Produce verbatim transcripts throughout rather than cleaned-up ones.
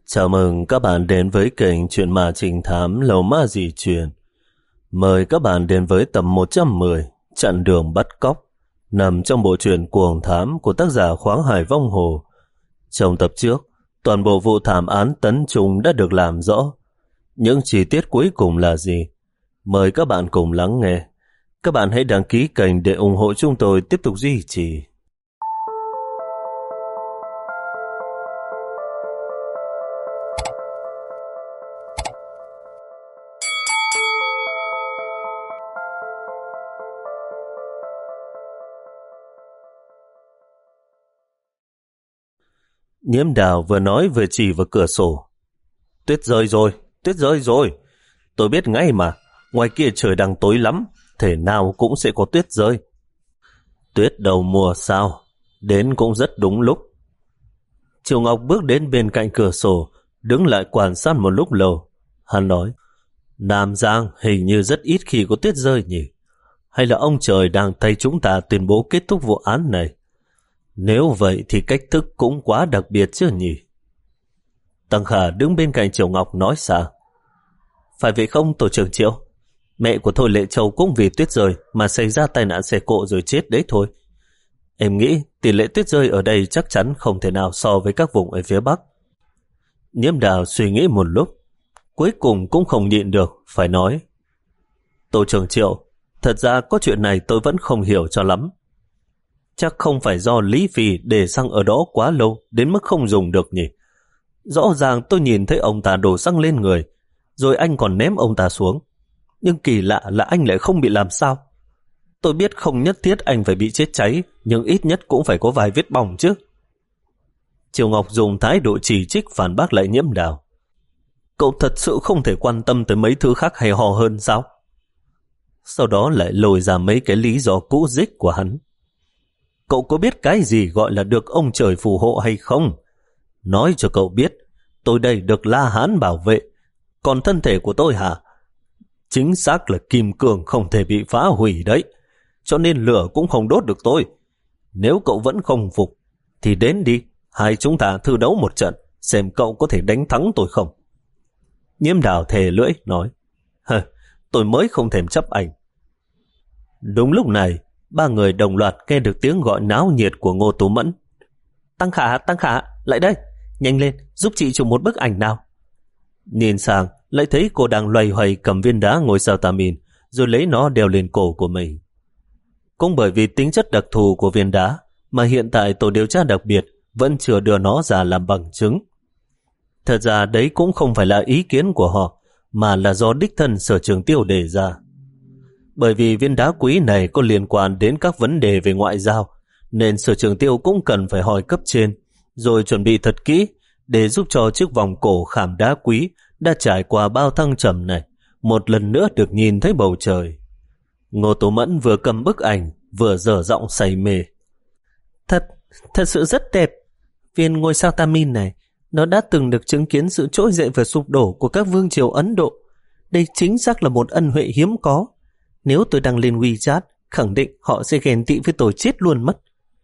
Chào mừng các bạn đến với kênh Chuyện Ma Trinh Thám Lầu Ma Dị Truyền. Mời các bạn đến với tập một trăm mười Chặn Đường Bắt Cóc, nằm trong bộ truyện Cuồng Thám của tác giả Khoáng Hải Vong Hồ. Trong tập trước, toàn bộ vụ thảm án Tấn Trung đã được làm rõ. Những chi tiết cuối cùng là gì? Mời các bạn cùng lắng nghe. Các bạn hãy đăng ký kênh để ủng hộ chúng tôi tiếp tục duy trì. Nhiễm Đào vừa nói vừa chỉ vào cửa sổ. Tuyết rơi rồi, tuyết rơi rồi. Tôi biết ngay mà, ngoài kia trời đang tối lắm, thể nào cũng sẽ có tuyết rơi. Tuyết đầu mùa sao, đến cũng rất đúng lúc. Triệu Ngọc bước đến bên cạnh cửa sổ, đứng lại quan sát một lúc lâu. Hắn nói, Nam Giang hình như rất ít khi có tuyết rơi nhỉ? Hay là ông trời đang thay chúng ta tuyên bố kết thúc vụ án này? Nếu vậy thì cách thức cũng quá đặc biệt chứ nhỉ? Tăng Khả đứng bên cạnh Triệu Ngọc nói xa. Phải vậy không tổ trưởng Triệu? Mẹ của Thôi Lệ Châu cũng vì tuyết rơi mà xảy ra tai nạn xe cộ rồi chết đấy thôi. Em nghĩ tỷ lệ tuyết rơi ở đây chắc chắn không thể nào so với các vùng ở phía Bắc. Nhiễm Đào suy nghĩ một lúc, cuối cùng cũng không nhịn được, phải nói. Tổ trưởng Triệu, thật ra có chuyện này tôi vẫn không hiểu cho lắm. Chắc không phải do Lý Phi để xăng ở đó quá lâu đến mức không dùng được nhỉ? Rõ ràng tôi nhìn thấy ông ta đổ xăng lên người, rồi anh còn ném ông ta xuống. Nhưng kỳ lạ là anh lại không bị làm sao. Tôi biết không nhất thiết anh phải bị chết cháy, nhưng ít nhất cũng phải có vài vết bỏng chứ. Triều Ngọc dùng thái độ chỉ trích phản bác lại Nhiễm Đào. Cậu thật sự không thể quan tâm tới mấy thứ khác hay ho hơn sao? Sau đó lại lôi ra mấy cái lý do cũ dích của hắn. Cậu có biết cái gì gọi là được ông trời phù hộ hay không? Nói cho cậu biết, tôi đây được La Hán bảo vệ, còn thân thể của tôi hả? Chính xác là kim cương không thể bị phá hủy đấy, cho nên lửa cũng không đốt được tôi. Nếu cậu vẫn không phục, thì đến đi, hai chúng ta thử đấu một trận, xem cậu có thể đánh thắng tôi không. Nhiễm Đào thề lưỡi, nói, hờ, tôi mới không thèm chấp ảnh. Đúng lúc này, ba người đồng loạt nghe được tiếng gọi náo nhiệt của Ngô Tú Mẫn. Tăng Khả, Tăng Khả, lại đây, nhanh lên, giúp chị chụp một bức ảnh nào. Nhìn sang, lại thấy cô đang loay hoay cầm viên đá ngôi sao tà min, rồi lấy nó đeo lên cổ của mình. Cũng bởi vì tính chất đặc thù của viên đá, mà hiện tại tổ điều tra đặc biệt vẫn chưa đưa nó ra làm bằng chứng. Thật ra đấy cũng không phải là ý kiến của họ, mà là do đích thân Sở Trường Tiêu đề ra. Bởi vì viên đá quý này có liên quan đến các vấn đề về ngoại giao, nên Sở Trường Tiêu cũng cần phải hỏi cấp trên, rồi chuẩn bị thật kỹ để giúp cho chiếc vòng cổ khảm đá quý đã trải qua bao thăng trầm này một lần nữa được nhìn thấy bầu trời. Ngô Tú Mẫn vừa cầm bức ảnh vừa dở giọng say mê. Thật, thật sự rất đẹp. Viên ngôi sao tà min này, nó đã từng được chứng kiến sự trỗi dậy và sụp đổ của các vương triều Ấn Độ. Đây chính xác là một ân huệ hiếm có. Nếu tôi đăng lên WeChat, khẳng định họ sẽ ghen tị với tôi chết luôn mất.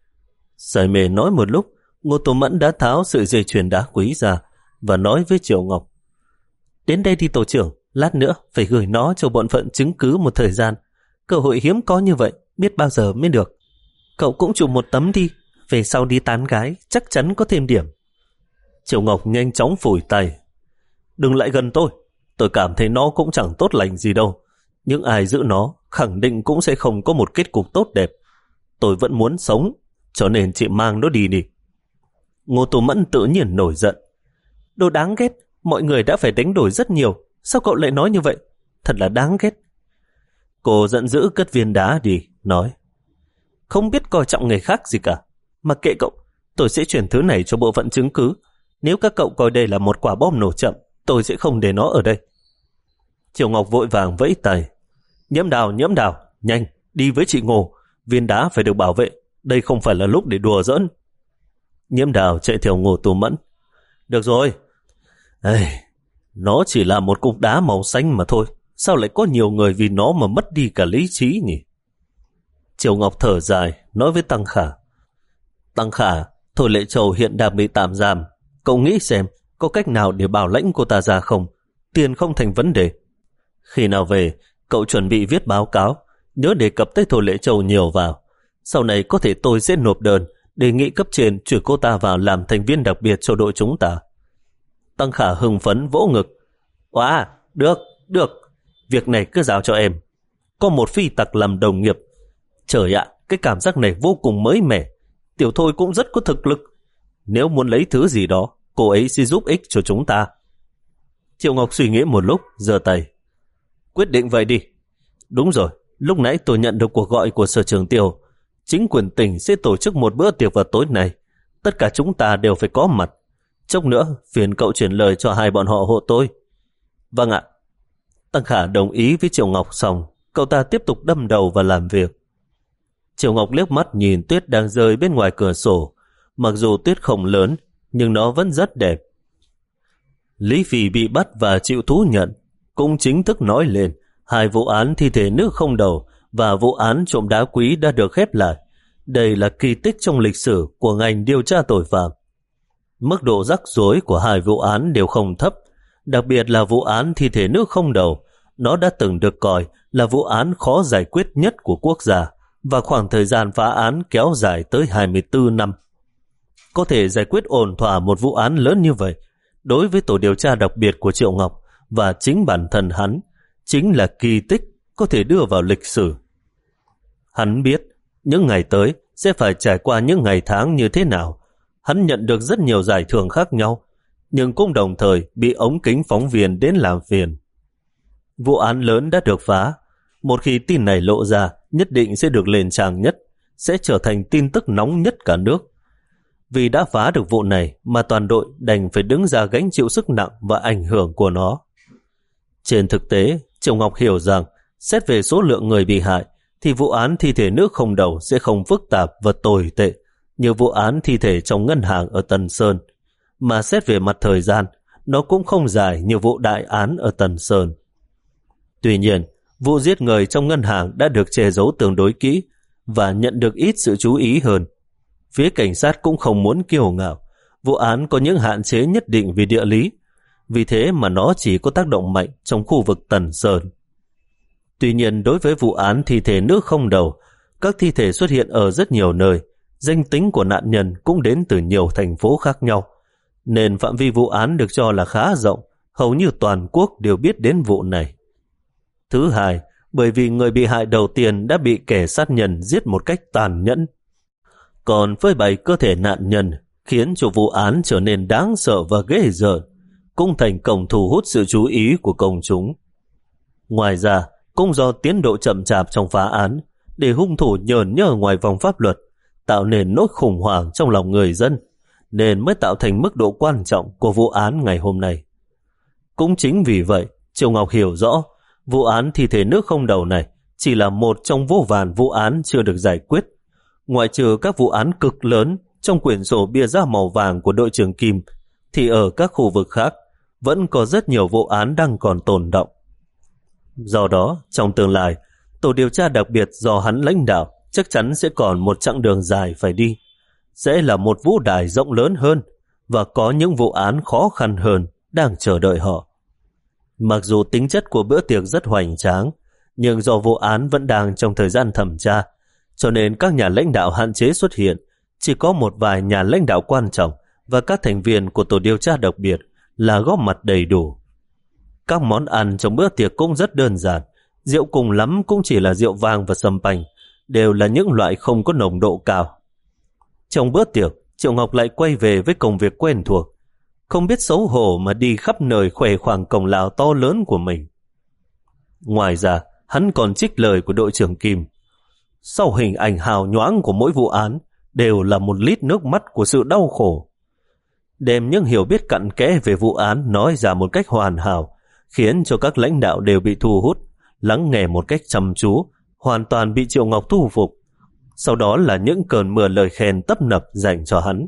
Say mê nói một lúc, Ngô Tú Mẫn đã tháo sợi dây chuyền đá quý ra và nói với Triệu Ngọc. Đến đây đi tổ trưởng, lát nữa phải gửi nó cho bọn phận chứng cứ một thời gian. Cơ hội hiếm có như vậy, biết bao giờ mới được. Cậu cũng chụp một tấm đi, về sau đi tán gái, chắc chắn có thêm điểm. Triệu Ngọc nhanh chóng phủi tay. Đừng lại gần tôi, tôi cảm thấy nó cũng chẳng tốt lành gì đâu. Nhưng ai giữ nó khẳng định cũng sẽ không có một kết cục tốt đẹp. Tôi vẫn muốn sống, cho nên chị mang nó đi đi. Ngô Tú Mẫn tự nhiên nổi giận. Đồ đáng ghét, mọi người đã phải đánh đổi rất nhiều, sao cậu lại nói như vậy? Thật là đáng ghét. Cô giận dữ cất viên đá đi, nói. Không biết coi trọng người khác gì cả. Mặc kệ cậu, tôi sẽ chuyển thứ này cho bộ phận chứng cứ. Nếu các cậu coi đây là một quả bom nổ chậm, tôi sẽ không để nó ở đây. Triệu Ngọc vội vàng vẫy tay. Nhiễm Đào, Nhiễm Đào, nhanh, đi với chị Ngô. Viên đá phải được bảo vệ, đây không phải là lúc để đùa giỡn. Nhiễm Đào chạy theo Ngô Tú Mẫn. Được rồi. Ê, nó chỉ là một cục đá màu xanh mà thôi. Sao lại có nhiều người vì nó mà mất đi cả lý trí nhỉ? Triệu Ngọc thở dài, nói với Tăng Khả. Tăng Khả, Thôi Lệ Châu hiện đang bị tạm giam. Cậu nghĩ xem, có cách nào để bảo lãnh cô ta ra không? Tiền không thành vấn đề. Khi nào về, cậu chuẩn bị viết báo cáo, nhớ đề cập tới Thổ Lệ Châu nhiều vào. Sau này có thể tôi sẽ nộp đơn đề nghị cấp trên chuyển cô ta vào làm thành viên đặc biệt cho đội chúng ta. Tăng Khả hưng phấn vỗ ngực. Wow, được, được, việc này cứ giao cho em. Có một phi tặc làm đồng nghiệp. Trời ạ, cái cảm giác này vô cùng mới mẻ. Tiểu Thôi cũng rất có thực lực. Nếu muốn lấy thứ gì đó, cô ấy sẽ giúp ích cho chúng ta. Triệu Ngọc suy nghĩ một lúc, giơ tay. Quyết định vậy đi. Đúng rồi, lúc nãy tôi nhận được cuộc gọi của Sở Trưởng Tiêu. Chính quyền tỉnh sẽ tổ chức một bữa tiệc vào tối nay. Tất cả chúng ta đều phải có mặt. Chốc nữa, phiền cậu chuyển lời cho hai bọn họ hộ tôi. Vâng ạ. Tăng Khả đồng ý với Triệu Ngọc xong, cậu ta tiếp tục đâm đầu vào làm việc. Triệu Ngọc liếc mắt nhìn tuyết đang rơi bên ngoài cửa sổ. Mặc dù tuyết không lớn, nhưng nó vẫn rất đẹp. Lý Phỉ bị bắt và chịu thú nhận, cũng chính thức nói lên hai vụ án thi thể nữ không đầu và vụ án trộm đá quý đã được khép lại. Đây là kỳ tích trong lịch sử của ngành điều tra tội phạm. Mức độ rắc rối của hai vụ án đều không thấp, đặc biệt là vụ án thi thể nữ không đầu. Nó đã từng được coi là vụ án khó giải quyết nhất của quốc gia và khoảng thời gian phá án kéo dài tới hai mươi tư năm. Có thể giải quyết ổn thỏa một vụ án lớn như vậy, đối với tổ điều tra đặc biệt của Triệu Ngọc và chính bản thân hắn, chính là kỳ tích có thể đưa vào lịch sử. Hắn biết những ngày tới sẽ phải trải qua những ngày tháng như thế nào. Hắn nhận được rất nhiều giải thưởng khác nhau, nhưng cũng đồng thời bị ống kính phóng viên đến làm phiền. Vụ án lớn đã được phá. Một khi tin này lộ ra, nhất định sẽ được lên trang nhất, sẽ trở thành tin tức nóng nhất cả nước. Vì đã phá được vụ này mà toàn đội đành phải đứng ra gánh chịu sức nặng và ảnh hưởng của nó. Trên thực tế, Triệu Ngọc hiểu rằng xét về số lượng người bị hại thì vụ án thi thể nữ không đầu sẽ không phức tạp và tồi tệ như vụ án thi thể trong ngân hàng ở Tần Sơn, mà xét về mặt thời gian nó cũng không dài như vụ đại án ở Tần Sơn. Tuy nhiên, vụ giết người trong ngân hàng đã được che giấu tương đối kỹ và nhận được ít sự chú ý hơn. Phía cảnh sát cũng không muốn kiêu ngạo, vụ án có những hạn chế nhất định về địa lý, vì thế mà nó chỉ có tác động mạnh trong khu vực Tần Sơn. Tuy nhiên, đối với vụ án thi thể nữ không đầu, các thi thể xuất hiện ở rất nhiều nơi, danh tính của nạn nhân cũng đến từ nhiều thành phố khác nhau, nên phạm vi vụ án được cho là khá rộng, hầu như toàn quốc đều biết đến vụ này. Thứ hai, bởi vì người bị hại đầu tiên đã bị kẻ sát nhân giết một cách tàn nhẫn. Còn phơi bày cơ thể nạn nhân khiến cho vụ án trở nên đáng sợ và ghê rợn, cũng thành công thu hút sự chú ý của công chúng. Ngoài ra, cũng do tiến độ chậm chạp trong phá án, để hung thủ nhờn nhơ ngoài vòng pháp luật, tạo nên nỗi khủng hoảng trong lòng người dân, nên mới tạo thành mức độ quan trọng của vụ án ngày hôm nay. Cũng chính vì vậy, Triệu Ngọc hiểu rõ, vụ án thi thể nữ không đầu này chỉ là một trong vô vàn vụ án chưa được giải quyết. Ngoại trừ các vụ án cực lớn trong quyển sổ bia da màu vàng của đội trưởng Kim, thì ở các khu vực khác vẫn có rất nhiều vụ án đang còn tồn đọng. Do đó, trong tương lai, tổ điều tra đặc biệt do hắn lãnh đạo chắc chắn sẽ còn một chặng đường dài phải đi. Sẽ là một vũ đài rộng lớn hơn và có những vụ án khó khăn hơn đang chờ đợi họ. Mặc dù tính chất của bữa tiệc rất hoành tráng, nhưng do vụ án vẫn đang trong thời gian thẩm tra, cho nên các nhà lãnh đạo hạn chế xuất hiện, chỉ có một vài nhà lãnh đạo quan trọng và các thành viên của tổ điều tra đặc biệt là góp mặt đầy đủ. Các món ăn trong bữa tiệc cũng rất đơn giản, rượu cùng lắm cũng chỉ là rượu vang và sâm panh, đều là những loại không có nồng độ cao. Trong bữa tiệc, Triệu Ngọc lại quay về với công việc quen thuộc, không biết xấu hổ mà đi khắp nơi khoe khoang công lao to lớn của mình. Ngoài ra, hắn còn trích lời của đội trưởng Kim. Sau hình ảnh hào nhoáng của mỗi vụ án đều là một lít nước mắt của sự đau khổ. Đem những hiểu biết cặn kẽ về vụ án nói ra một cách hoàn hảo, khiến cho các lãnh đạo đều bị thu hút, lắng nghe một cách chăm chú, hoàn toàn bị Triệu Ngọc thu phục. Sau đó là những cơn mưa lời khen tấp nập dành cho hắn.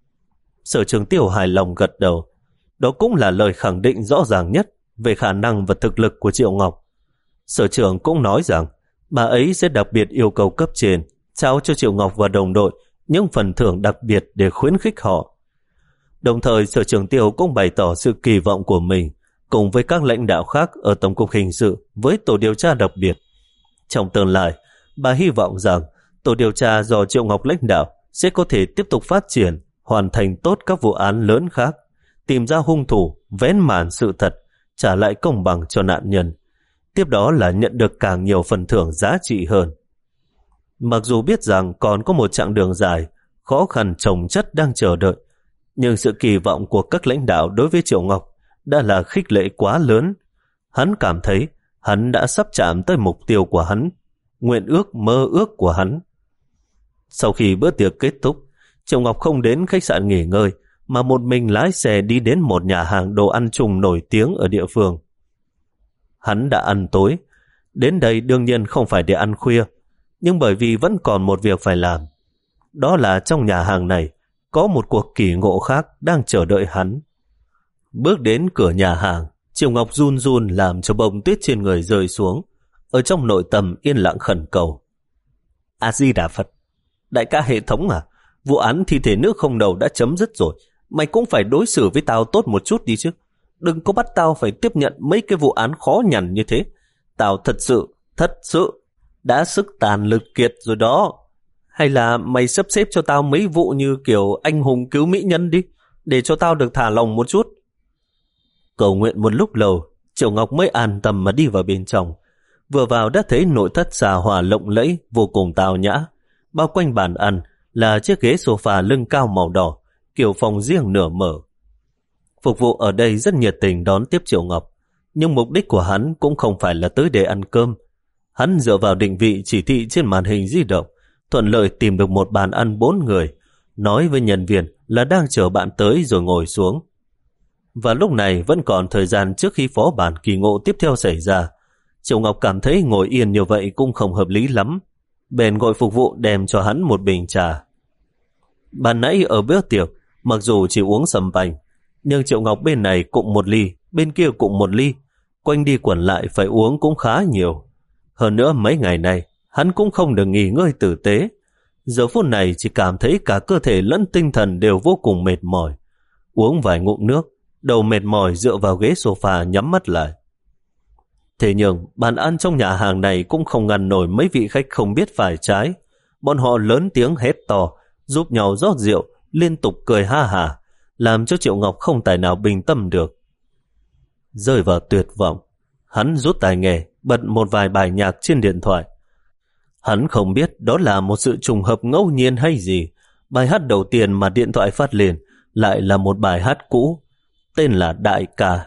Sở trưởng Tiêu hài lòng gật đầu. Đó cũng là lời khẳng định rõ ràng nhất về khả năng và thực lực của Triệu Ngọc. Sở trưởng cũng nói rằng bà ấy sẽ đặc biệt yêu cầu cấp trên trao cho Triệu Ngọc và đồng đội những phần thưởng đặc biệt để khuyến khích họ. Đồng thời Sở Trưởng Tiêu cũng bày tỏ sự kỳ vọng của mình cùng với các lãnh đạo khác ở Tổng cục Hình sự với tổ điều tra đặc biệt. Trong tương lai, bà hy vọng rằng tổ điều tra do Triệu Ngọc lãnh đạo sẽ có thể tiếp tục phát triển, hoàn thành tốt các vụ án lớn khác, tìm ra hung thủ, vén màn sự thật, trả lại công bằng cho nạn nhân. Tiếp đó là nhận được càng nhiều phần thưởng giá trị hơn. Mặc dù biết rằng còn có một chặng đường dài, khó khăn chồng chất đang chờ đợi, nhưng sự kỳ vọng của các lãnh đạo đối với Triệu Ngọc đã là khích lệ quá lớn. Hắn cảm thấy hắn đã sắp chạm tới mục tiêu của hắn, nguyện ước mơ ước của hắn. Sau khi bữa tiệc kết thúc, Triệu Ngọc không đến khách sạn nghỉ ngơi, mà một mình lái xe đi đến một nhà hàng đồ ăn chung nổi tiếng ở địa phương. Hắn đã ăn tối, đến đây đương nhiên không phải để ăn khuya, nhưng bởi vì vẫn còn một việc phải làm. Đó là trong nhà hàng này có một cuộc kỳ ngộ khác đang chờ đợi hắn. Bước đến cửa nhà hàng, Triệu Ngọc run run làm cho bông tuyết trên người rơi xuống. Ở trong nội tâm yên lặng khẩn cầu: A Di Đà Phật, đại ca hệ thống à, vụ án thi thể nữ không đầu đã chấm dứt rồi, mày cũng phải đối xử với tao tốt một chút đi chứ. Đừng có bắt tao phải tiếp nhận mấy cái vụ án khó nhằn như thế. Tao thật sự, thật sự đã sức tàn lực kiệt rồi đó. Hay là mày sắp xếp cho tao mấy vụ như kiểu anh hùng cứu mỹ nhân đi, để cho tao được thả lòng một chút. Cầu nguyện một lúc lâu, Triệu Ngọc mới an tâm mà đi vào bên trong. Vừa vào đã thấy nội thất xà hòa lộng lẫy, vô cùng tao nhã. Bao quanh bàn ăn là chiếc ghế sofa lưng cao màu đỏ, kiểu phòng riêng nửa mở. Phục vụ ở đây rất nhiệt tình đón tiếp Triệu Ngọc, nhưng mục đích của hắn cũng không phải là tới để ăn cơm. Hắn dựa vào định vị chỉ thị trên màn hình di động, thuận lợi tìm được một bàn ăn bốn người, nói với nhân viên là đang chờ bạn tới rồi ngồi xuống. Và lúc này vẫn còn thời gian trước khi phó bản kỳ ngộ tiếp theo xảy ra. Triệu Ngọc cảm thấy ngồi yên như vậy cũng không hợp lý lắm, bèn gọi phục vụ đem cho hắn một bình trà. Ban nãy ở bữa tiệc, mặc dù chỉ uống sầm bành, nhưng Triệu Ngọc bên này cũng một ly, bên kia cũng một ly, quanh đi quẩn lại phải uống cũng khá nhiều. Hơn nữa mấy ngày này, hắn cũng không được nghỉ ngơi tử tế. Giờ phút này chỉ cảm thấy cả cơ thể lẫn tinh thần đều vô cùng mệt mỏi. Uống vài ngụm nước, đầu mệt mỏi dựa vào ghế sofa nhắm mắt lại. Thế nhưng bàn ăn trong nhà hàng này cũng không ngăn nổi mấy vị khách không biết phải trái. Bọn họ lớn tiếng hét to, giúp nhau rót rượu, liên tục cười ha hả, làm cho Triệu Ngọc không tài nào bình tâm được. Rơi vào tuyệt vọng, hắn rút tai nghe, bật một vài bài nhạc trên điện thoại. Hắn không biết đó là một sự trùng hợp ngẫu nhiên hay gì. Bài hát đầu tiên mà điện thoại phát lên lại là một bài hát cũ, tên là Đại Ca.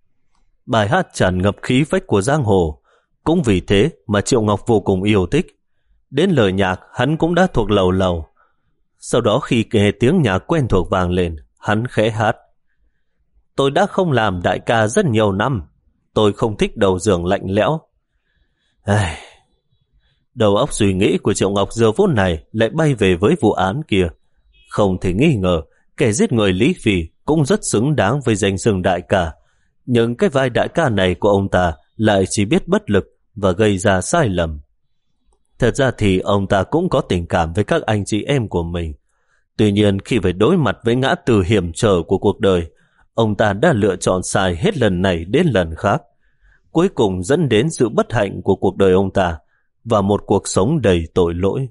Bài hát tràn ngập khí phách của giang hồ, cũng vì thế mà Triệu Ngọc vô cùng yêu thích. Đến lời nhạc hắn cũng đã thuộc lầu lầu. Sau đó khi nghe tiếng nhạc quen thuộc vang lên, hắn khẽ hát: Tôi đã không làm đại ca rất nhiều năm, tôi không thích đầu giường lạnh lẽo. Ai... Đầu óc suy nghĩ của Triệu Ngọc giờ phút này lại bay về với vụ án kia. Không thể nghi ngờ, kẻ giết người Lý Phi cũng rất xứng đáng với danh xưng đại ca. Nhưng cái vai đại ca này của ông ta lại chỉ biết bất lực và gây ra sai lầm. Thật ra thì ông ta cũng có tình cảm với các anh chị em của mình. Tuy nhiên khi phải đối mặt với ngã từ hiểm trở của cuộc đời, ông ta đã lựa chọn sai hết lần này đến lần khác, cuối cùng dẫn đến sự bất hạnh của cuộc đời ông ta và một cuộc sống đầy tội lỗi.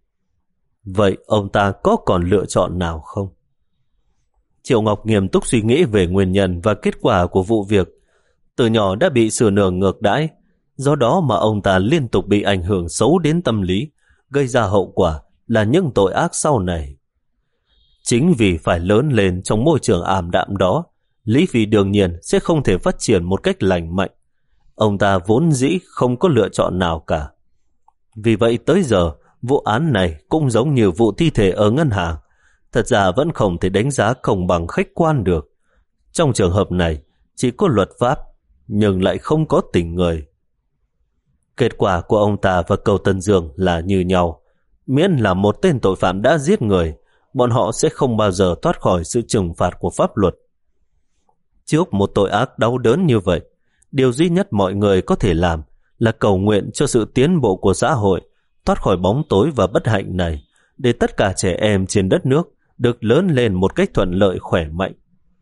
Vậy ông ta có còn lựa chọn nào không? Triệu Ngọc nghiêm túc suy nghĩ về nguyên nhân và kết quả của vụ việc. Từ nhỏ đã bị xử nửa ngược đãi, do đó mà ông ta liên tục bị ảnh hưởng xấu đến tâm lý, gây ra hậu quả là những tội ác sau này. Chính vì phải lớn lên trong môi trường ảm đạm đó, Lý Phi đương nhiên sẽ không thể phát triển một cách lành mạnh. Ông ta vốn dĩ không có lựa chọn nào cả. Vì vậy tới giờ, vụ án này cũng giống như vụ thi thể ở ngân hàng, thật ra vẫn không thể đánh giá công bằng khách quan được. Trong trường hợp này, chỉ có luật pháp, nhưng lại không có tình người. Kết quả của ông ta và Cầu Tân Dương là như nhau. Miễn là một tên tội phạm đã giết người, bọn họ sẽ không bao giờ thoát khỏi sự trừng phạt của pháp luật. Trước một tội ác đau đớn như vậy, điều duy nhất mọi người có thể làm là cầu nguyện cho sự tiến bộ của xã hội, thoát khỏi bóng tối và bất hạnh này, để tất cả trẻ em trên đất nước được lớn lên một cách thuận lợi khỏe mạnh.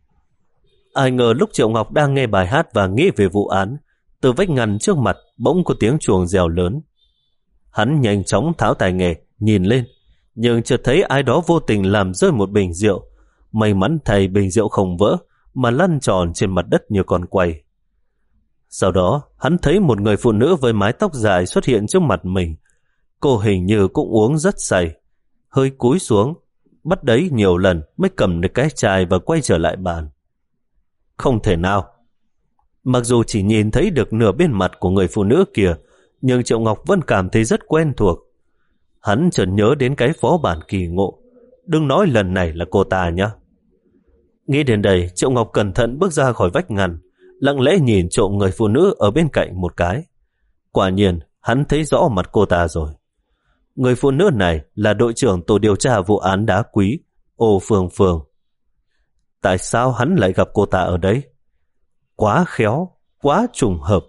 Ai ngờ lúc Triệu Ngọc đang nghe bài hát và nghĩ về vụ án, từ vách ngăn trước mặt bỗng có tiếng chuông reo lớn. Hắn nhanh chóng tháo tài nghề, nhìn lên, nhưng chợt thấy ai đó vô tình làm rơi một bình rượu. May mắn thay bình rượu không vỡ, mà lăn tròn trên mặt đất như con quay. Sau đó, hắn thấy một người phụ nữ với mái tóc dài xuất hiện trước mặt mình. Cô hình như cũng uống rất say, hơi cúi xuống, bắt đấy nhiều lần mới cầm được cái chai và quay trở lại bàn. Không thể nào! Mặc dù chỉ nhìn thấy được nửa bên mặt của người phụ nữ kia, nhưng Triệu Ngọc vẫn cảm thấy rất quen thuộc. Hắn chợt nhớ đến cái phó bản kỳ ngộ. Đừng nói lần này là cô ta nhé. Nghĩ đến đây, Triệu Ngọc cẩn thận bước ra khỏi vách ngăn, lặng lẽ nhìn trộm người phụ nữ ở bên cạnh một cái. Quả nhiên, hắn thấy rõ mặt cô ta rồi. Người phụ nữ này là đội trưởng tổ điều tra vụ án đá quý, Ô Phương Phương. Tại sao hắn lại gặp cô ta ở đấy? Quá khéo, quá trùng hợp.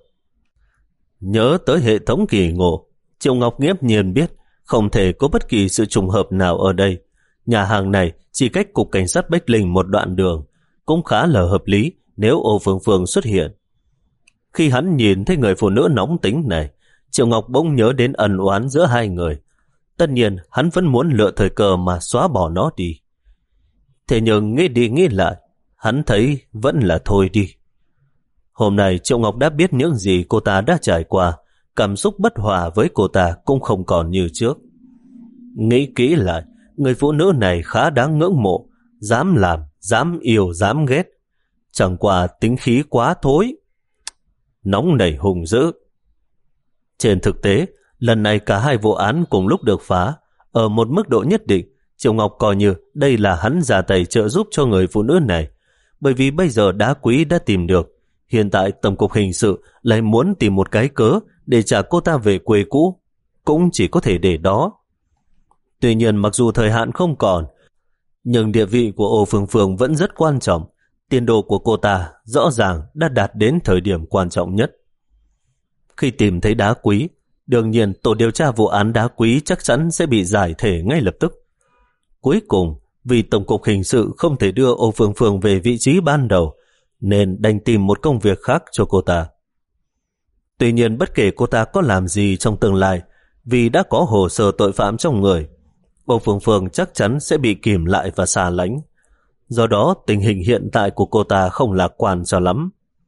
Nhớ tới hệ thống kỳ ngộ, Triệu Ngọc nghiễm nhiên biết không thể có bất kỳ sự trùng hợp nào ở đây. Nhà hàng này chỉ cách cục cảnh sát Bách Linh một đoạn đường, cũng khá là hợp lý nếu Ô Phương Phương xuất hiện. Khi hắn nhìn thấy người phụ nữ nóng tính này, Triệu Ngọc bỗng nhớ đến ân oán giữa hai người. Tất nhiên hắn vẫn muốn lựa thời cơ mà xóa bỏ nó đi. Thế nhưng nghĩ đi nghĩ lại, hắn thấy vẫn là thôi đi. Hôm nay Triệu Ngọc đã biết những gì cô ta đã trải qua, cảm xúc bất hòa với cô ta cũng không còn như trước. Nghĩ kỹ lại, người phụ nữ này khá đáng ngưỡng mộ, dám làm, dám yêu, dám ghét. Chẳng qua tính khí quá thối, nóng nảy hùng dữ. Trên thực tế, lần này cả hai vụ án cùng lúc được phá. Ở một mức độ nhất định, Triệu Ngọc coi như đây là hắn ra tay trợ giúp cho người phụ nữ này. Bởi vì bây giờ đá quý đã tìm được. Hiện tại Tổng cục Hình sự lại muốn tìm một cái cớ để trả cô ta về quê cũ. Cũng chỉ có thể để đó. Tuy nhiên mặc dù thời hạn không còn, nhưng địa vị của Ô Phương Phương vẫn rất quan trọng. Tiền đồ của cô ta rõ ràng đã đạt đến thời điểm quan trọng nhất. Khi tìm thấy đá quý, đương nhiên tổ điều tra vụ án đá quý chắc chắn sẽ bị giải thể ngay lập tức. Cuối cùng, vì Tổng cục Hình sự không thể đưa Ô Phương Phương về vị trí ban đầu, nên đành tìm một công việc khác cho cô ta. Tuy nhiên bất kể cô ta có làm gì trong tương lai, vì đã có hồ sơ tội phạm trong người, Ô Phương Phương chắc chắn sẽ bị kìm lại và xa lánh. Do đó tình hình hiện tại của cô ta không lạc quan cho lắm.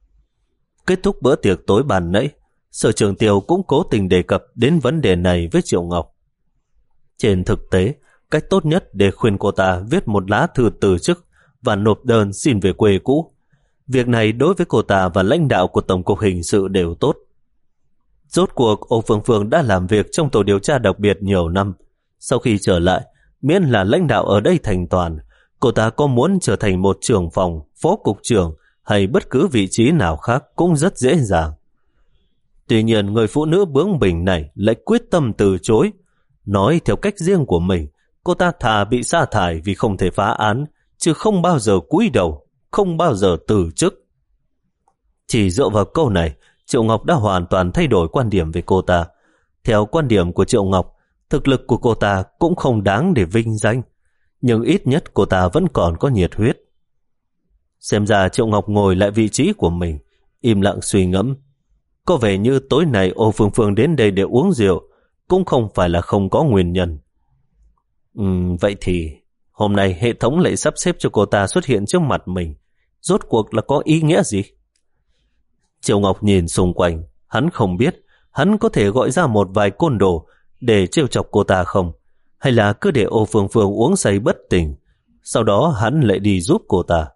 Kết thúc bữa tiệc tối bàn nãy, Sở trưởng Tiêu cũng cố tình đề cập đến vấn đề này với Triệu Ngọc. Trên thực tế, cách tốt nhất để khuyên cô ta viết một lá thư từ chức và nộp đơn xin về quê cũ. Việc này đối với cô ta và lãnh đạo của Tổng cục Hình sự đều tốt. Rốt cuộc Ô Phương Phương đã làm việc trong tổ điều tra đặc biệt nhiều năm. Sau khi trở lại, miễn là lãnh đạo ở đây thành toàn, cô ta có muốn trở thành một trưởng phòng, phó cục trưởng hay bất cứ vị trí nào khác cũng rất dễ dàng. Tuy nhiên người phụ nữ bướng bỉnh này lại quyết tâm từ chối. Nói theo cách riêng của mình, cô ta thà bị sa thải vì không thể phá án, chứ không bao giờ cúi đầu, không bao giờ từ chức. Chỉ dựa vào câu này, Triệu Ngọc đã hoàn toàn thay đổi quan điểm về cô ta. Theo quan điểm của Triệu Ngọc, thực lực của cô ta cũng không đáng để vinh danh, nhưng ít nhất cô ta vẫn còn có nhiệt huyết. Xem ra Triệu Ngọc ngồi lại vị trí của mình, im lặng suy ngẫm. Có vẻ như tối nay Ô Phương Phương đến đây để uống rượu cũng không phải là không có nguyên nhân. Uhm, vậy thì hôm nay hệ thống lại sắp xếp cho cô ta xuất hiện trước mặt mình. Rốt cuộc là có ý nghĩa gì? Triệu Ngọc nhìn xung quanh, hắn không biết hắn có thể gọi ra một vài côn đồ để trêu chọc cô ta không, hay là cứ để Ô Phương Phương uống say bất tỉnh, sau đó hắn lại đi giúp cô ta.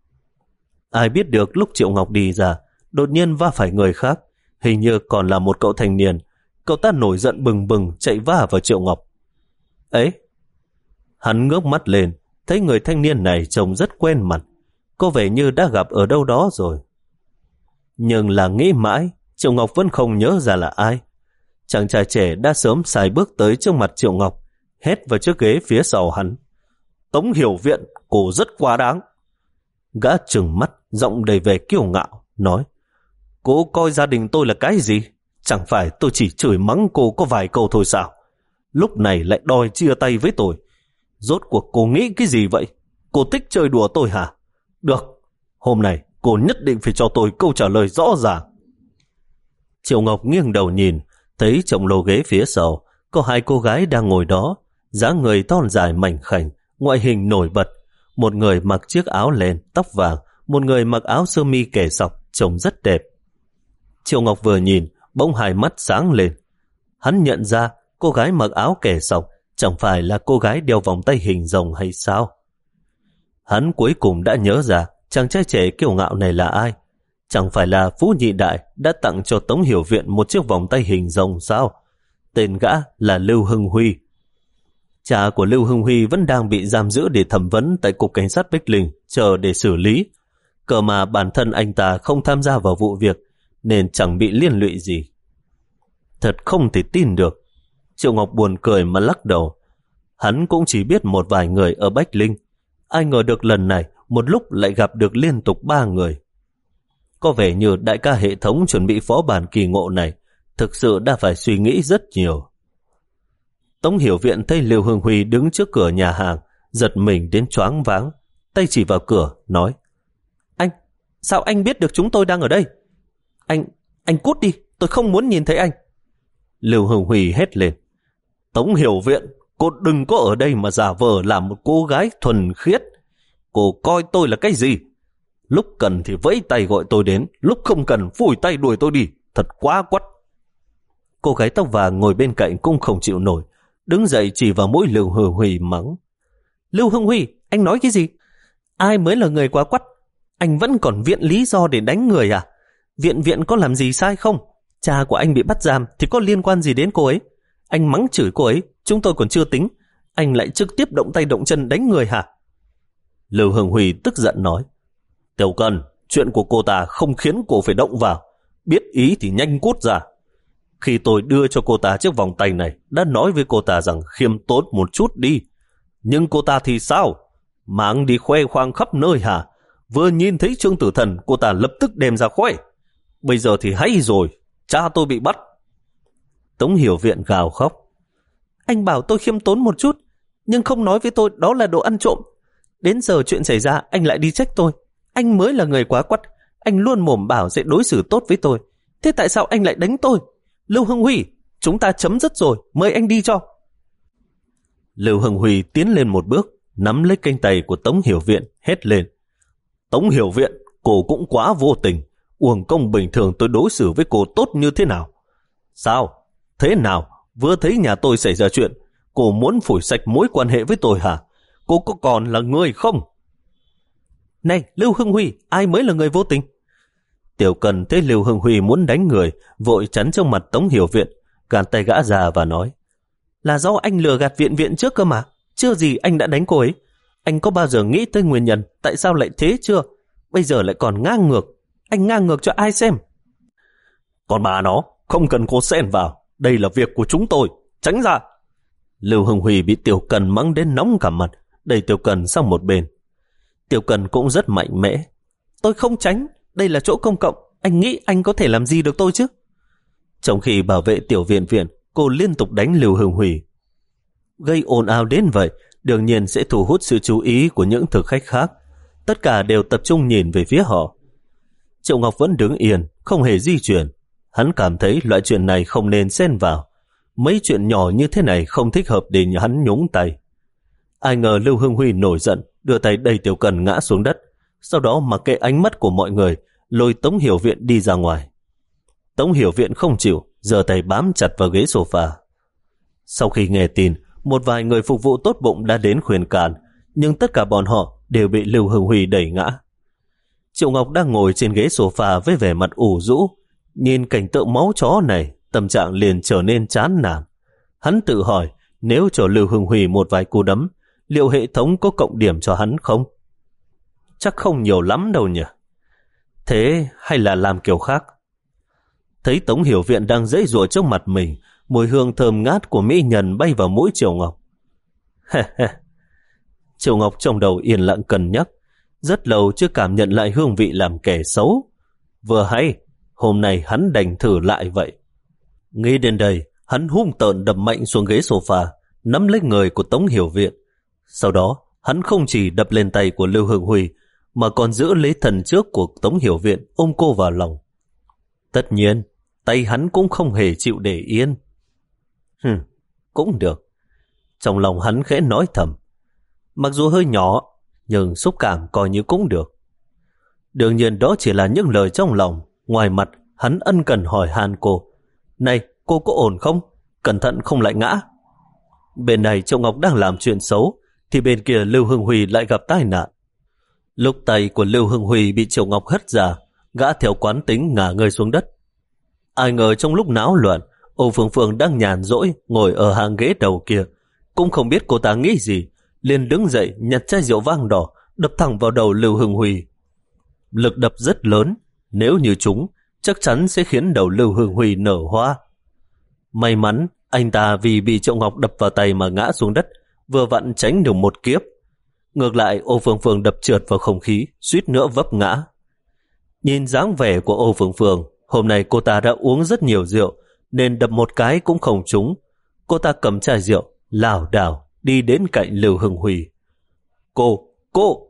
Ai biết được lúc Triệu Ngọc đi ra, đột nhiên va phải người khác, hình như còn là một cậu thanh niên. Cậu ta nổi giận bừng bừng chạy va vào Triệu Ngọc. Ấy! Hắn ngước mắt lên, thấy người thanh niên này trông rất quen mặt, có vẻ như đã gặp ở đâu đó rồi. Nhưng là nghĩ mãi, Triệu Ngọc vẫn không nhớ ra là ai. Chàng trai trẻ đã sớm xài bước tới trước mặt Triệu Ngọc, hét vào chiếc ghế phía sau hắn. Tống Hiểu Viện, cô rất quá đáng. Gã trừng mắt, giọng đầy vẻ kiêu ngạo, nói: Cô coi gia đình tôi là cái gì? Chẳng phải tôi chỉ chửi mắng cô có vài câu thôi sao? Lúc này lại đòi chia tay với tôi. Rốt cuộc cô nghĩ cái gì vậy? Cô thích chơi đùa tôi hả? Được, hôm nay cô nhất định phải cho tôi câu trả lời rõ ràng. Triệu Ngọc nghiêng đầu nhìn, thấy trong lô ghế phía sau có hai cô gái đang ngồi đó, dáng người thon dài mảnh khảnh, ngoại hình nổi bật. Một người mặc chiếc áo len tóc vàng, một người mặc áo sơ mi kẻ sọc, trông rất đẹp. Triệu Ngọc vừa nhìn, bỗng hai mắt sáng lên. Hắn nhận ra cô gái mặc áo kẻ sọc chẳng phải là cô gái đeo vòng tay hình rồng hay sao? Hắn cuối cùng đã nhớ ra chàng trai trẻ kiêu ngạo này là ai. Chẳng phải là Phú Nhị Đại đã tặng cho Tống Hiểu Viện một chiếc vòng tay hình rồng sao? Tên gã là Lưu Hưng Huy. Cha của Lưu Hưng Huy vẫn đang bị giam giữ để thẩm vấn tại Cục Cảnh sát Bích Linh, chờ để xử lý. Cờ mà bản thân anh ta không tham gia vào vụ việc, nên chẳng bị liên lụy gì. Thật không thể tin được. Triệu Ngọc buồn cười mà lắc đầu. Hắn cũng chỉ biết một vài người ở Bách Linh. Ai ngờ được lần này, một lúc lại gặp được liên tục ba người. Có vẻ như đại ca hệ thống chuẩn bị phó bản kỳ ngộ này thực sự đã phải suy nghĩ rất nhiều. Tống Hiểu Viện thấy Lưu Hưng Huy đứng trước cửa nhà hàng, giật mình đến choáng váng, tay chỉ vào cửa, nói: Anh, sao anh biết được chúng tôi đang ở đây? Anh, anh cút đi, tôi không muốn nhìn thấy anh. Lưu Hưng Huy hét lên: Tống Hiểu Viện, cô đừng có ở đây mà giả vờ làm một cô gái thuần khiết. Cô coi tôi là cái gì? Lúc cần thì vẫy tay gọi tôi đến, lúc không cần phủi tay đuổi tôi đi, thật quá quắt. Cô gái tóc vàng ngồi bên cạnh cũng không chịu nổi, đứng dậy chỉ vào mũi Lưu Hưng Huy mắng: Lưu Hưng Huy, anh nói cái gì? Ai mới là người quá quắt? Anh vẫn còn viện lý do để đánh người à? Viện viện có làm gì sai không? Cha của anh bị bắt giam thì có liên quan gì đến cô ấy? Anh mắng chửi cô ấy, chúng tôi còn chưa tính, anh lại trực tiếp động tay động chân đánh người hả? Lưu Hưng Huy tức giận nói: Tiểu Cần, chuyện của cô ta không khiến cô phải động vào, biết ý thì nhanh cút ra. Khi tôi đưa cho cô ta chiếc vòng tay này, đã nói với cô ta rằng khiêm tốn một chút đi. Nhưng cô ta thì sao? Mang đi khoe khoang khắp nơi hả? Vừa nhìn thấy Trương Tử Thần, cô ta lập tức đem ra khoe. Bây giờ thì hay rồi, cha tôi bị bắt. Tống Hiểu Viện gào khóc: Anh bảo tôi khiêm tốn một chút, nhưng không nói với tôi đó là đồ ăn trộm. Đến giờ chuyện xảy ra anh lại đi trách tôi. Anh mới là người quá quắt, anh luôn mồm bảo sẽ đối xử tốt với tôi. Thế tại sao anh lại đánh tôi? Lưu Hưng Huy, chúng ta chấm dứt rồi, mời anh đi cho. Lưu Hưng Huy tiến lên một bước, nắm lấy cánh tay của Tống Hiểu Viện, hét lên: Tống Hiểu Viện, cô cũng quá vô tình. Uổng công bình thường tôi đối xử với cô tốt như thế nào? Sao? Thế nào? Vừa thấy nhà tôi xảy ra chuyện, cô muốn phủi sạch mối quan hệ với tôi hả? Cô có còn là người không? Này, Lưu Hưng Huy, ai mới là người vô tình? Tiểu Cần thấy Lưu Hưng Huy muốn đánh người, vội chắn trong mặt Tống Hiểu Viện, gạt tay gã ra và nói: Là do anh lừa gạt Viện Viện trước cơ mà, chưa gì anh đã đánh cô ấy. Anh có bao giờ nghĩ tới nguyên nhân tại sao lại thế chưa? Bây giờ lại còn ngang ngược. Anh ngang ngược cho ai xem? Còn bà nó, không cần cô xen vào, đây là việc của chúng tôi, tránh ra. Lưu Hưng Huy bị Tiểu Cần mắng đến nóng cả mặt, đẩy Tiểu Cần sang một bên. Tiểu Cần cũng rất mạnh mẽ: Tôi không tránh, đây là chỗ công cộng, anh nghĩ anh có thể làm gì được tôi chứ? Trong khi bảo vệ Tiểu Viện Viện, cô liên tục đánh Lưu Hưng Huy. Gây ồn ào đến vậy, đương nhiên sẽ thu hút sự chú ý của những thực khách khác. Tất cả đều tập trung nhìn về phía họ. Triệu Ngọc vẫn đứng yên, không hề di chuyển. Hắn cảm thấy loại chuyện này không nên xen vào. Mấy chuyện nhỏ như thế này không thích hợp để hắn nhúng tay. Ai ngờ Lưu Hưng Huy nổi giận, đưa tay đẩy Tiểu Cần ngã xuống đất. Sau đó mặc kệ ánh mắt của mọi người, lôi Tống Hiểu Viện đi ra ngoài. Tống Hiểu Viện không chịu, giơ tay bám chặt vào ghế sofa. Sau khi nghe tin, một vài người phục vụ tốt bụng đã đến khuyên can, nhưng tất cả bọn họ đều bị Lưu Hưng Huy đẩy ngã. Triệu Ngọc đang ngồi trên ghế sofa với vẻ mặt ủ rũ, nhìn cảnh tượng máu chó này, tâm trạng liền trở nên chán nản. Hắn tự hỏi, nếu cho Lưu Hưng Huy một vài cú đấm, liệu hệ thống có cộng điểm cho hắn không? Chắc không nhiều lắm đâu nhỉ. Thế hay là làm kiểu khác? Thấy Tống Hiểu Viện đang giãy giụa trước mặt mình, mùi hương thơm ngát của mỹ nhân bay vào mũi Triệu Ngọc. Triệu Ngọc trong đầu yên lặng cân nhắc, rất lâu chưa cảm nhận lại hương vị làm kẻ xấu. Vừa hay, hôm nay hắn đành thử lại vậy. Nghĩ đến đây, hắn hung tợn đập mạnh xuống ghế sofa, nắm lấy người của Tống Hiểu Viện. Sau đó, hắn không chỉ đập lên tay của Lưu Hưng Huy, mà còn giữ lấy thần trước của Tống Hiểu Viện ôm cô vào lòng. Tất nhiên, tay hắn cũng không hề chịu để yên. Hừm, cũng được. Trong lòng hắn khẽ nói thầm. Mặc dù hơi nhỏ, nhưng xúc cảm coi như cũng được. Đương nhiên đó chỉ là những lời trong lòng. Ngoài mặt, hắn ân cần hỏi han cô. Này, cô có ổn không? Cẩn thận không lại ngã. Bên này Triệu Ngọc đang làm chuyện xấu, thì bên kia Lưu Hưng Huy lại gặp tai nạn. Lúc tay của Lưu Hưng Huy bị Triệu Ngọc hất ra, gã theo quán tính ngả người xuống đất. Ai ngờ trong lúc náo loạn, Âu Phương Phương đang nhàn rỗi ngồi ở hàng ghế đầu kia, cũng không biết cô ta nghĩ gì, liền đứng dậy nhặt chai rượu vang đỏ đập thẳng vào đầu Lưu Hưng Huy. Lực đập rất lớn, nếu như trúng chắc chắn sẽ khiến đầu Lưu Hưng Huy nở hoa. May mắn anh ta vì bị Triệu Ngọc đập vào tay mà ngã xuống đất, vừa vặn tránh được một kiếp. Ngược lại, Âu Phương Phương đập trượt vào không khí, suýt nữa vấp ngã. Nhìn dáng vẻ của Âu Phương Phương, hôm nay cô ta đã uống rất nhiều rượu, nên đập một cái cũng không trúng. Cô ta cầm chai rượu, lảo đảo đi đến cạnh Lưu Hưng Huy. Cô, cô!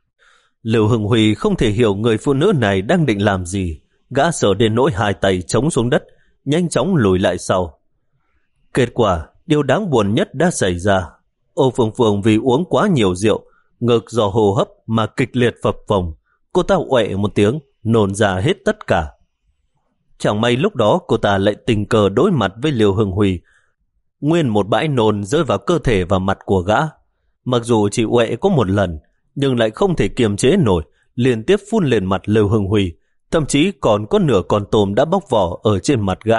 Lưu Hưng Huy không thể hiểu người phụ nữ này đang định làm gì. Gã sợ đến nỗi hai tay chống xuống đất, nhanh chóng lùi lại sau. Kết quả, điều đáng buồn nhất đã xảy ra. Âu Phương Phương vì uống quá nhiều rượu, ngực do hô hấp mà kịch liệt phập phồng. Cô ta uệ một tiếng, nôn ra hết tất cả. Chẳng may lúc đó cô ta lại tình cờ đối mặt với Lưu Hưng Huy. Nguyên một bãi nôn rơi vào cơ thể và mặt của gã. Mặc dù chỉ uệ có một lần, nhưng lại không thể kiềm chế nổi, liên tiếp phun lên mặt Lưu Hưng Huy. Thậm chí còn có nửa con tôm đã bóc vỏ ở trên mặt gã.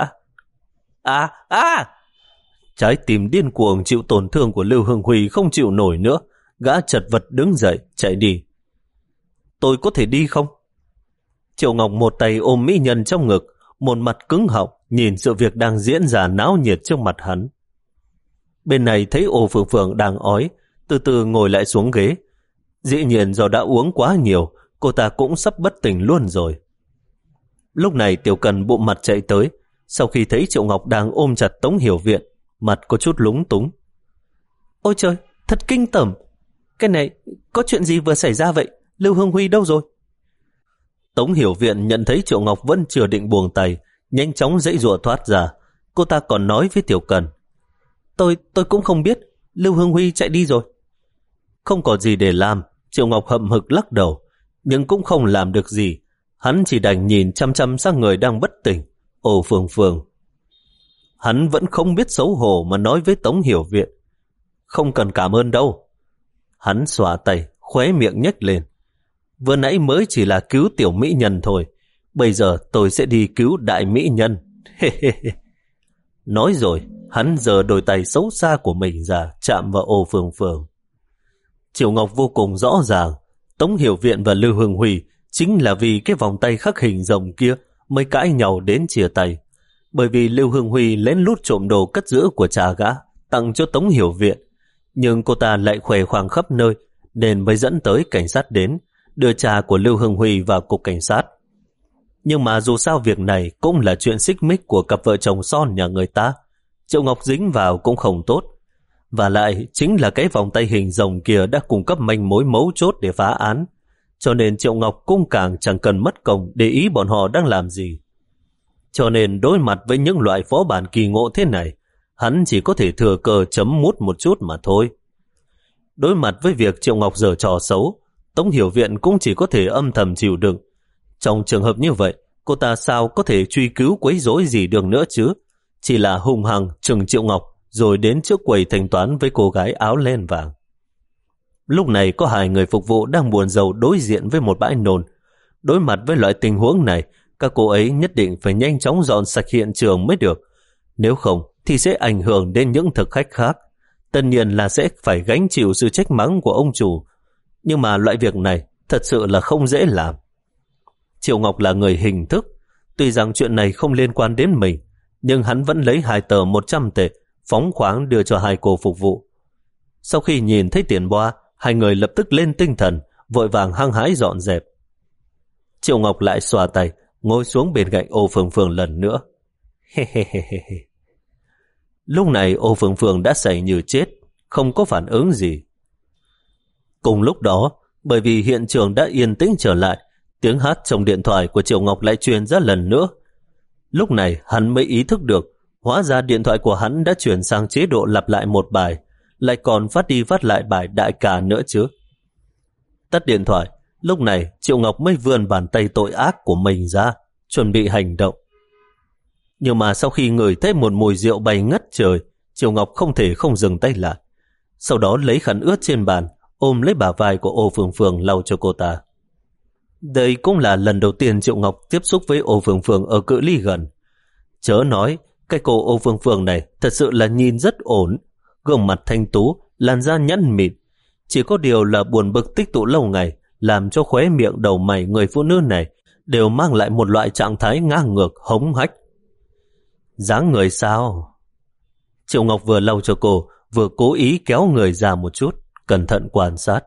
À, à! Trái tim điên cuồng chịu tổn thương của Lưu Hưng Huy không chịu nổi nữa. Gã chật vật đứng dậy, chạy đi. Tôi có thể đi không? Triệu Ngọc một tay ôm mỹ nhân trong ngực, một mặt cứng họng nhìn sự việc đang diễn ra náo nhiệt trước mặt hắn. Bên này thấy Âu Phương Phương đang ói, từ từ ngồi lại xuống ghế. Dĩ nhiên do đã uống quá nhiều, cô ta cũng sắp bất tỉnh luôn rồi. Lúc này Tiểu Cần bụng mặt chạy tới, sau khi thấy Triệu Ngọc đang ôm chặt Tống Hiểu Viện, mặt có chút lúng túng. Ôi trời, thật kinh tởm. Cái này, có chuyện gì vừa xảy ra vậy? Lưu Hưng Huy đâu rồi? Tống Hiểu Viện nhận thấy Triệu Ngọc vẫn chưa định buông tay, nhanh chóng giãy giụa thoát ra. Cô ta còn nói với Tiểu Cần. Tôi, tôi cũng không biết, Lưu Hưng Huy chạy đi rồi. Không có gì để làm, Triệu Ngọc hậm hực lắc đầu, nhưng cũng không làm được gì. Hắn chỉ đành nhìn chăm chăm sang người đang bất tỉnh, Âu Phương Phương. Hắn vẫn không biết xấu hổ mà nói với Tống Hiểu Viện. Không cần cảm ơn đâu. Hắn xòa tay, khóe miệng nhếch lên. Vừa nãy mới chỉ là cứu tiểu mỹ nhân thôi, bây giờ tôi sẽ đi cứu đại mỹ nhân. Nói rồi, hắn giơ đôi tay xấu xa của mình ra chạm vào Âu Phương Phương. Triệu Ngọc vô cùng rõ ràng, Tống Hiểu Viện và Lưu Hưng Huy chính là vì cái vòng tay khắc hình rồng kia mới cãi nhau đến chia tay. Bởi vì Lưu Hưng Huy lén lút trộm đồ cất giữ của cha gã tặng cho Tống Hiểu Viện, nhưng cô ta lại khoe khoang khắp nơi nên mới dẫn tới cảnh sát đến, đưa cha của Lưu Hưng Huy vào cục cảnh sát. Nhưng mà dù sao việc này cũng là chuyện xích mích của cặp vợ chồng son nhà người ta, Triệu Ngọc dính vào cũng không tốt. Và lại chính là cái vòng tay hình rồng kia đã cung cấp manh mối mấu chốt để phá án, cho nên Triệu Ngọc cũng càng chẳng cần mất công để ý bọn họ đang làm gì. Cho nên đối mặt với những loại phó bản kỳ ngộ thế này, hắn chỉ có thể thừa cơ chấm mút một chút mà thôi. Đối mặt với việc Triệu Ngọc giở trò xấu, Tống Hiểu Viện cũng chỉ có thể âm thầm chịu đựng. Trong trường hợp như vậy, cô ta sao có thể truy cứu quấy rối gì được nữa chứ? Chỉ là hung hăng trừng Triệu Ngọc rồi đến trước quầy thanh toán với cô gái áo len vàng. Lúc này có hai người phục vụ đang buồn rầu đối diện với một bãi nôn. Đối mặt với loại tình huống này, các cô ấy nhất định phải nhanh chóng dọn sạch hiện trường mới được. Nếu không thì sẽ ảnh hưởng đến những thực khách khác. Tất nhiên là sẽ phải gánh chịu sự trách mắng của ông chủ. Nhưng mà loại việc này thật sự là không dễ làm. Triệu Ngọc là người hình thức. Tuy rằng chuyện này không liên quan đến mình, nhưng hắn vẫn lấy hai tờ một trăm tệ phóng khoáng đưa cho hai cô phục vụ. Sau khi nhìn thấy tiền boa, hai người lập tức lên tinh thần, vội vàng hăng hái dọn dẹp. Triệu Ngọc lại xòa tay, ngồi xuống bên cạnh Âu Phương Phương lần nữa. Lúc này Âu Phương Phương đã say như chết, không có phản ứng gì. Cùng lúc đó, bởi vì hiện trường đã yên tĩnh trở lại, tiếng hát trong điện thoại của Triệu Ngọc lại truyền ra lần nữa. Lúc này hắn mới ý thức được, hóa ra điện thoại của hắn đã chuyển sang chế độ lặp lại một bài, lại còn phát đi phát lại bài đại ca nữa chứ. Tắt điện thoại, lúc này Triệu Ngọc mới vươn bàn tay tội ác của mình ra, chuẩn bị hành động. Nhưng mà sau khi ngửi thấy một mùi rượu bay ngất trời, Triệu Ngọc không thể không dừng tay lại. Sau đó lấy khăn ướt trên bàn, ôm lấy bả vai của Ô Phương Phương lau cho cô ta. Đây cũng là lần đầu tiên Triệu Ngọc tiếp xúc với Ô Phương Phương ở cự ly gần. Chớ nói, cái cô Ô Phương Phương này thật sự là nhìn rất ổn, gương mặt thanh tú, làn da nhẵn mịn. Chỉ có điều là buồn bực tích tụ lâu ngày, làm cho khóe miệng đầu mày người phụ nữ này đều mang lại một loại trạng thái ngang ngược, hống hách. Dáng người sao? Triệu Ngọc vừa lau cho cô, vừa cố ý kéo người ra một chút, cẩn thận quan sát.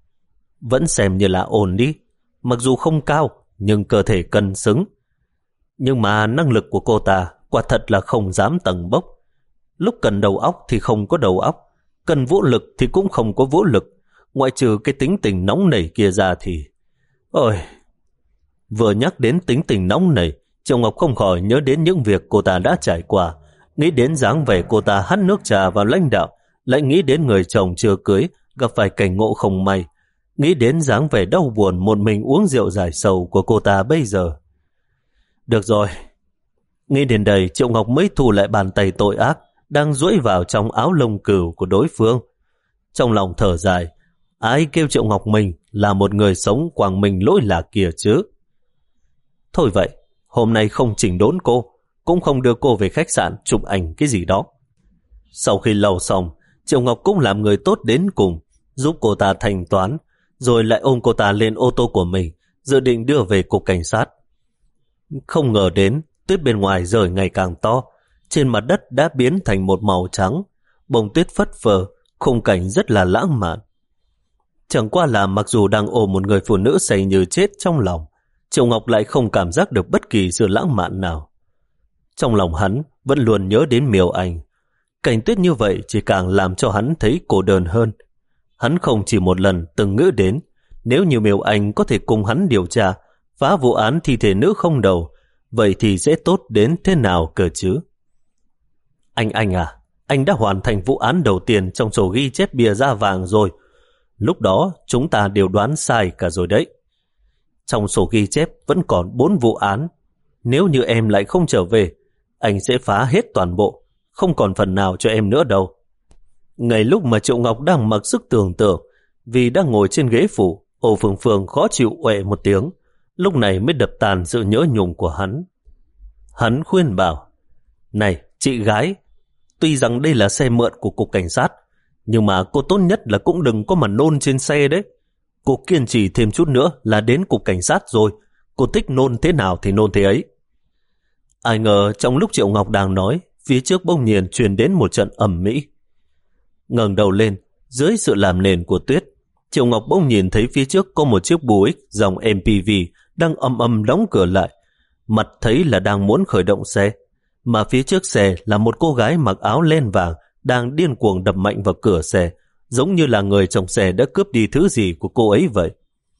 Vẫn xem như là ổn đi, mặc dù không cao, nhưng cơ thể cân xứng. Nhưng mà năng lực của cô ta quả thật là không dám tầng bốc. Lúc cần đầu óc thì không có đầu óc, cần vũ lực thì cũng không có vũ lực, ngoại trừ cái tính tình nóng nảy kia ra thì... Ôi! Vừa nhắc đến tính tình nóng nảy, Triệu Ngọc không khỏi nhớ đến những việc cô ta đã trải qua, nghĩ đến dáng vẻ cô ta hắt nước trà vào lãnh đạo, lại nghĩ đến người chồng chưa cưới gặp phải cảnh ngộ không may, nghĩ đến dáng vẻ đau buồn một mình uống rượu giải sầu của cô ta bây giờ. Được rồi. Nghĩ đến đây, Triệu Ngọc mới thu lại bàn tay tội ác đang duỗi vào trong áo lông cừu của đối phương. Trong lòng thở dài, ai kêu Triệu Ngọc mình là một người sống quàng mình lỗi lạc kia chứ. Thôi vậy, hôm nay không chỉnh đốn cô, cũng không đưa cô về khách sạn chụp ảnh cái gì đó. Sau khi lau xong, Triệu Ngọc cũng làm người tốt đến cùng, giúp cô ta thanh toán, rồi lại ôm cô ta lên ô tô của mình, dự định đưa về cục cảnh sát. Không ngờ đến, tuyết bên ngoài rơi ngày càng to, trên mặt đất đã biến thành một màu trắng, bông tuyết phất phơ, khung cảnh rất là lãng mạn. Chẳng qua là mặc dù đang ôm một người phụ nữ say như chết trong lòng, Triệu Ngọc lại không cảm giác được bất kỳ sự lãng mạn nào. Trong lòng hắn vẫn luôn nhớ đến Miêu Anh. Cảnh tuyết như vậy chỉ càng làm cho hắn thấy cô đơn hơn. Hắn không chỉ một lần từng ngỡ đến, nếu như Miêu Anh có thể cùng hắn điều tra, phá vụ án thi thể nữ không đầu, vậy thì sẽ tốt đến thế nào cơ chứ? Anh anh à, anh đã hoàn thành vụ án đầu tiên trong sổ ghi chép bìa da vàng rồi. Lúc đó chúng ta đều đoán sai cả rồi đấy. Trong sổ ghi chép vẫn còn bốn vụ án. Nếu như em lại không trở về, anh sẽ phá hết toàn bộ, không còn phần nào cho em nữa đâu. Ngay lúc mà Triệu Ngọc đang mặc sức tưởng tượng, vì đang ngồi trên ghế phụ, Ô Phương Phương khó chịu uệ một tiếng, lúc này mới đập tàn sự nhớ nhung của hắn. Hắn khuyên bảo, này chị gái, tuy rằng đây là xe mượn của cục cảnh sát, nhưng mà cô tốt nhất là cũng đừng có mà nôn trên xe đấy. Cô kiên trì thêm chút nữa là đến cục cảnh sát rồi, cô thích nôn thế nào thì nôn thế ấy. Ai ngờ trong lúc Triệu Ngọc đang nói, phía trước bỗng nhiên truyền đến một trận ầm ĩ. Ngẩng đầu lên, dưới sự làm nền của tuyết, Triệu Ngọc bỗng nhìn thấy phía trước có một chiếc Buick dòng em pê vê đang âm âm đóng cửa lại, mặt thấy là đang muốn khởi động xe, mà phía trước xe là một cô gái mặc áo len vàng đang điên cuồng đập mạnh vào cửa xe, giống như là người trong xe đã cướp đi thứ gì của cô ấy vậy.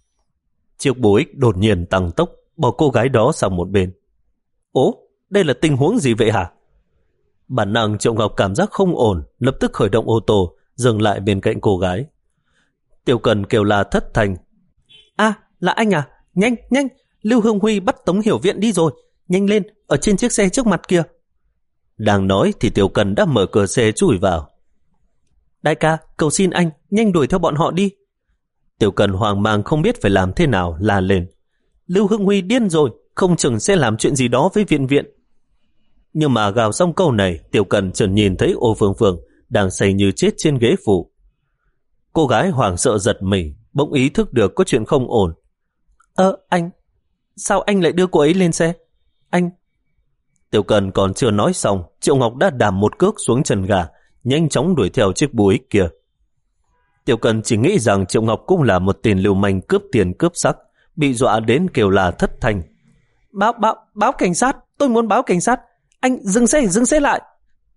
Chiếc Buick đột nhiên tăng tốc, bỏ cô gái đó sang một bên. Ố, đây là tình huống gì vậy hả? Bản năng Triệu Ngọc cảm giác không ổn, lập tức khởi động ô tô, dừng lại bên cạnh cô gái. Tiểu Cần kêu la thất thanh. À, là anh à? Nhanh, nhanh, Lưu Hương Huy bắt Tống Hiểu Viện đi rồi. Nhanh lên, ở trên chiếc xe trước mặt kia. Đang nói thì Tiểu Cần đã mở cửa xe chui vào. Đại ca, cầu xin anh, nhanh đuổi theo bọn họ đi. Tiểu Cần hoang mang không biết phải làm thế nào, la lên. Lưu Hương Huy điên rồi, không chừng sẽ làm chuyện gì đó với viện viện. Nhưng mà gào xong câu này, Tiểu Cần chợt nhìn thấy Ô Phương Phương đang say như chết trên ghế phụ. Cô gái hoảng sợ giật mình, bỗng ý thức được có chuyện không ổn. Ơ, anh, sao anh lại đưa cô ấy lên xe? Anh... Tiểu Cần còn chưa nói xong, Triệu Ngọc đã đạp một cước xuống chân gà, nhanh chóng đuổi theo chiếc Buick kia. Tiểu Cần chỉ nghĩ rằng Triệu Ngọc cũng là một tên lưu manh cướp tiền cướp sắc, bị dọa đến kêu là thất thanh. Báo, báo, báo cảnh sát, tôi muốn báo cảnh sát. Anh dừng xe, dừng xe lại.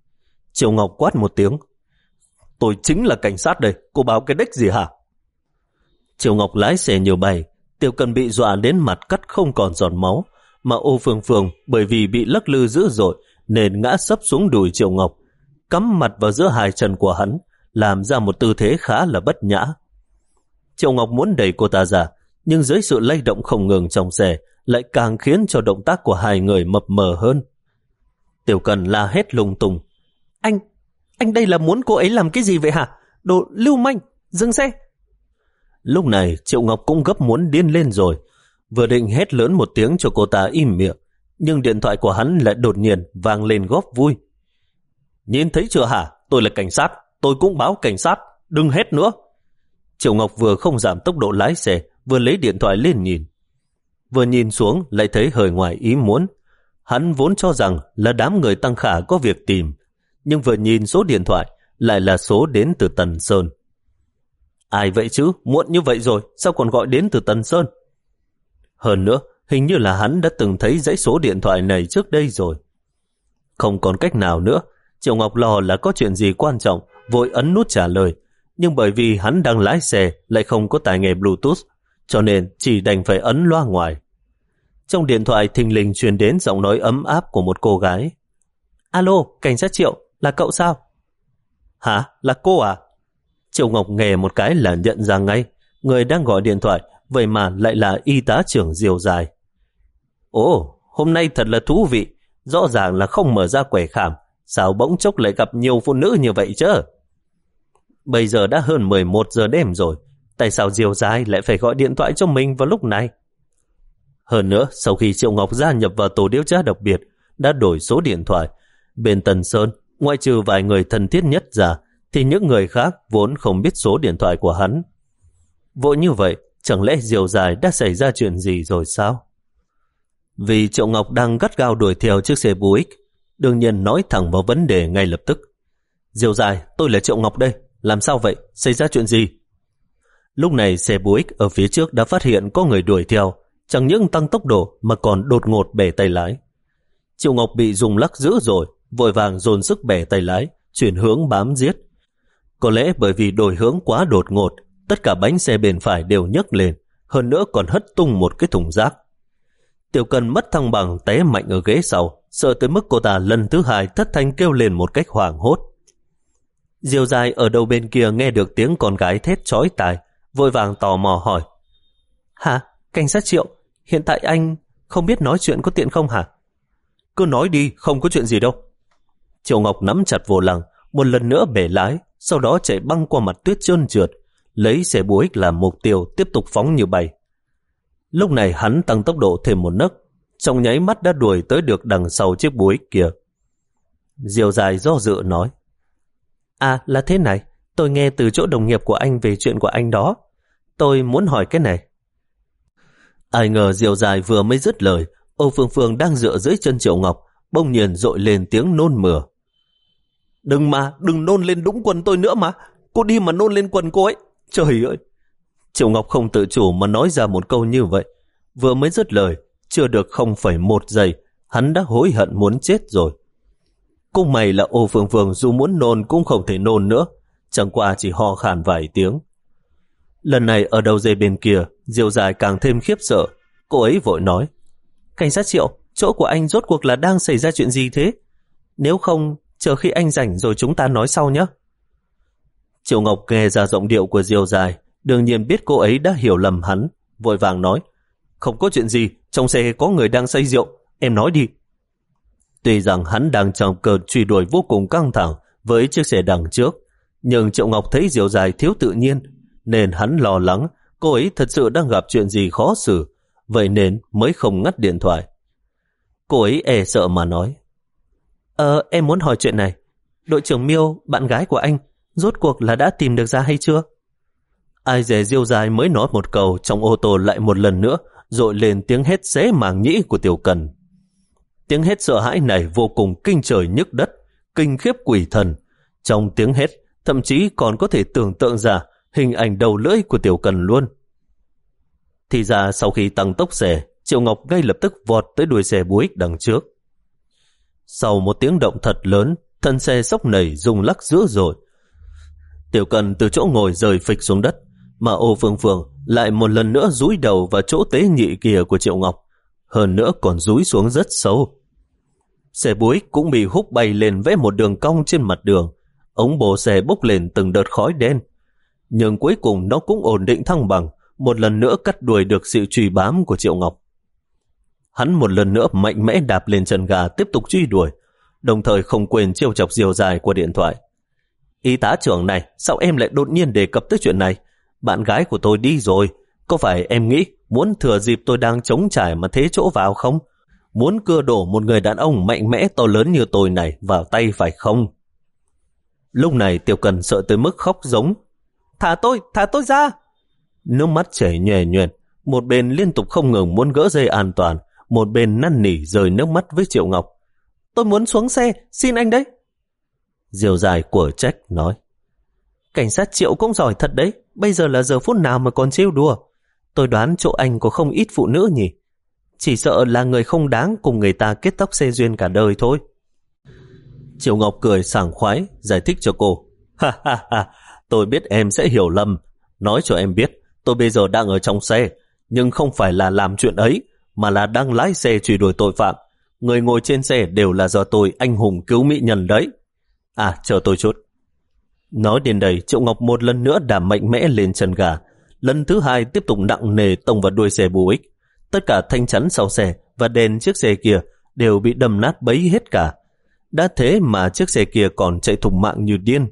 Triệu Ngọc quát một tiếng. Tôi chính là cảnh sát đây, cô báo cái đếch gì hả? Triệu Ngọc lái xe nhiều bay, Tiểu Cần bị dọa đến mặt cắt không còn giọt máu, mà Ô Phương Phương bởi vì bị lắc lư dữ dội nên ngã sấp xuống đùi Triệu Ngọc, cắm mặt vào giữa hai chân của hắn, làm ra một tư thế khá là bất nhã. Triệu Ngọc muốn đẩy cô ta ra, nhưng dưới sự lay động không ngừng trong xe lại càng khiến cho động tác của hai người mập mờ hơn. Tiểu Cần la hét lung tung. Anh, anh đây là muốn cô ấy làm cái gì vậy hả? Đồ lưu manh, dừng xe. Lúc này Triệu Ngọc cũng gấp muốn điên lên rồi, vừa định hét lớn một tiếng cho cô ta im miệng, nhưng điện thoại của hắn lại đột nhiên vang lên góp vui. Nhìn thấy chưa hả? Tôi là cảnh sát, tôi cũng báo cảnh sát, đừng hét nữa. Triệu Ngọc vừa không giảm tốc độ lái xe, vừa lấy điện thoại lên nhìn. Vừa nhìn xuống lại thấy hơi ngoài ý muốn. Hắn vốn cho rằng là đám người Tăng Khả có việc tìm, nhưng vừa nhìn số điện thoại lại là số đến từ Tần Sơn. Ai vậy chứ? Muộn như vậy rồi, sao còn gọi đến từ Tần Sơn? Hơn nữa, hình như là hắn đã từng thấy dãy số điện thoại này trước đây rồi. Không còn cách nào nữa, Triệu Ngọc lo là có chuyện gì quan trọng, vội ấn nút trả lời, nhưng bởi vì hắn đang lái xe lại không có tai nghe Bluetooth, cho nên chỉ đành phải ấn loa ngoài. Trong điện thoại thình lình truyền đến giọng nói ấm áp của một cô gái. Alo, cảnh sát Triệu, là cậu sao? Hả? Là cô à? Triệu Ngọc nghe một cái là nhận ra ngay, người đang gọi điện thoại vậy mà lại là y tá trưởng Diều Dài. Ồ, hôm nay thật là thú vị, rõ ràng là không mở ra quẻ khảm, sao bỗng chốc lại gặp nhiều phụ nữ như vậy chứ? Bây giờ đã hơn mười một giờ đêm rồi, tại sao Diều Dài lại phải gọi điện thoại cho mình vào lúc này? Hơn nữa, sau khi Triệu Ngọc gia nhập vào tổ điều tra đặc biệt, đã đổi số điện thoại, bên Tần Sơn, ngoại trừ vài người thân thiết nhất ra, thì những người khác vốn không biết số điện thoại của hắn. Vội như vậy, chẳng lẽ Diều Dài đã xảy ra chuyện gì rồi sao? Vì Triệu Ngọc đang gắt gao đuổi theo chiếc xe Buick, đương nhiên nói thẳng vào vấn đề ngay lập tức. Diều Dài, tôi là Triệu Ngọc đây, làm sao vậy? Xảy ra chuyện gì? Lúc này xe Buick ở phía trước đã phát hiện có người đuổi theo, chẳng những tăng tốc độ mà còn đột ngột bẻ tay lái. Triệu Ngọc bị rung lắc dữ rồi, vội vàng dồn sức bẻ tay lái, chuyển hướng bám giết. Có lẽ bởi vì đổi hướng quá đột ngột, tất cả bánh xe bên phải đều nhấc lên, hơn nữa còn hất tung một cái thùng rác. Tiểu Cần mất thăng bằng té mạnh ở ghế sau, sợ tới mức cô ta lần thứ hai thất thanh kêu lên một cách hoảng hốt. Diều Dài ở đầu bên kia nghe được tiếng con gái thét chói tai, vội vàng tò mò hỏi. Hả? Cảnh sát Triệu, hiện tại anh không biết nói chuyện có tiện không hả? Cứ nói đi, không có chuyện gì đâu. Triệu Ngọc nắm chặt vô lăng, một lần nữa bẻ lái, sau đó chạy băng qua mặt tuyết trơn trượt, lấy xe Buick làm mục tiêu tiếp tục phóng như bay. Lúc này hắn tăng tốc độ thêm một nấc, trong nháy mắt đã đuổi tới được đằng sau chiếc Buick kia. Diều Dài do dự nói. À, là thế này, tôi nghe từ chỗ đồng nghiệp của anh về chuyện của anh đó. Tôi muốn hỏi cái này. Ai ngờ Diều Dài vừa mới dứt lời, Âu Phương Phương đang dựa dưới chân Triệu Ngọc, bỗng nhiên dội lên tiếng nôn mửa. Đừng mà, đừng nôn lên đúng quần tôi nữa mà. Cô đi mà nôn lên quần cô ấy. Trời ơi! Triệu Ngọc không tự chủ mà nói ra một câu như vậy. Vừa mới dứt lời, chưa được không phẩy một giây, hắn đã hối hận muốn chết rồi. Cũng may là Âu Phương Phương dù muốn nôn cũng không thể nôn nữa, chẳng qua chỉ ho khan vài tiếng. Lần này ở đầu dây bên kia, Diều Dài càng thêm khiếp sợ. Cô ấy vội nói. Cảnh sát Triệu, chỗ của anh rốt cuộc là đang xảy ra chuyện gì thế? Nếu không, chờ khi anh rảnh rồi chúng ta nói sau nhé. Triệu Ngọc nghe ra giọng điệu của Diều Dài, đương nhiên biết cô ấy đã hiểu lầm hắn, vội vàng nói. Không có chuyện gì, trong xe có người đang say rượu, em nói đi. Tuy rằng hắn đang trong cơn truy đuổi vô cùng căng thẳng với chiếc xe đằng trước, nhưng Triệu Ngọc thấy Diều Dài thiếu tự nhiên, nên hắn lo lắng cô ấy thật sự đang gặp chuyện gì khó xử, vậy nên mới không ngắt điện thoại. Cô ấy e sợ mà nói. Ờ, em muốn hỏi chuyện này. Đội trưởng Miêu, bạn gái của anh, rốt cuộc là đã tìm được ra hay chưa? Ai dè Diêu Dài mới nói một câu, trong ô tô lại một lần nữa dội lên tiếng hét xé màng nhĩ của Tiểu Cần. Tiếng hét sợ hãi này vô cùng kinh trời nhức đất, kinh khiếp quỷ thần. Trong tiếng hét, thậm chí còn có thể tưởng tượng ra hình ảnh đầu lưỡi của Tiểu Cần luôn. Thì ra sau khi tăng tốc xe, Triệu Ngọc ngay lập tức vọt tới đuôi xe Buick đằng trước. Sau một tiếng động thật lớn, thân xe sốc nảy rung lắc dữ dội. Tiểu Cần từ chỗ ngồi rơi phịch xuống đất, mà Ô Phương Phương lại một lần nữa dúi đầu vào chỗ tế nhị kia của Triệu Ngọc, hơn nữa còn dúi xuống rất sâu. Xe Buick cũng bị húc bay lên vẽ một đường cong trên mặt đường, ống bổ xe bốc lên từng đợt khói đen. Nhưng cuối cùng nó cũng ổn định thăng bằng, một lần nữa cắt đuổi được sự truy bám của Triệu Ngọc. Hắn một lần nữa mạnh mẽ đạp lên chân ga tiếp tục truy đuổi, đồng thời không quên trêu chọc Diều Dài qua điện thoại. Y tá trưởng này, sao em lại đột nhiên đề cập tới chuyện này? Bạn gái của tôi đi rồi, có phải em nghĩ muốn thừa dịp tôi đang trống trải mà thế chỗ vào không? Muốn cưa đổ một người đàn ông mạnh mẽ to lớn như tôi này vào tay phải không? Lúc này Tiểu Cần sợ tới mức khóc giống. Thả tôi, thả tôi ra! Nước mắt chảy nhòe nhòe, một bên liên tục không ngừng muốn gỡ dây an toàn, một bên năn nỉ rơi nước mắt với Triệu Ngọc. Tôi muốn xuống xe, xin anh đấy. Diều Dài của trách nói. Cảnh sát Triệu cũng giỏi thật đấy, bây giờ là giờ phút nào mà còn trêu đùa. Tôi đoán chỗ anh có không ít phụ nữ nhỉ. Chỉ sợ là người không đáng cùng người ta kết tóc xe duyên cả đời thôi. Triệu Ngọc cười sảng khoái, giải thích cho cô. Ha ha ha, tôi biết em sẽ hiểu lầm. Nói cho em biết, tôi bây giờ đang ở trong xe, nhưng không phải là làm chuyện ấy, mà là đang lái xe truy đuổi tội phạm. Người ngồi trên xe đều là do tôi anh hùng cứu mỹ nhân đấy. À, chờ tôi chút. Nói đến đây, Triệu Ngọc một lần nữa đạp mạnh mẽ lên chân gà. Lần thứ hai tiếp tục nặng nề tông vào đuôi xe Buick. Tất cả thanh chắn sau xe và đèn chiếc xe kia đều bị đâm nát bấy hết cả. Đã thế mà chiếc xe kia còn chạy thùng mạng như điên.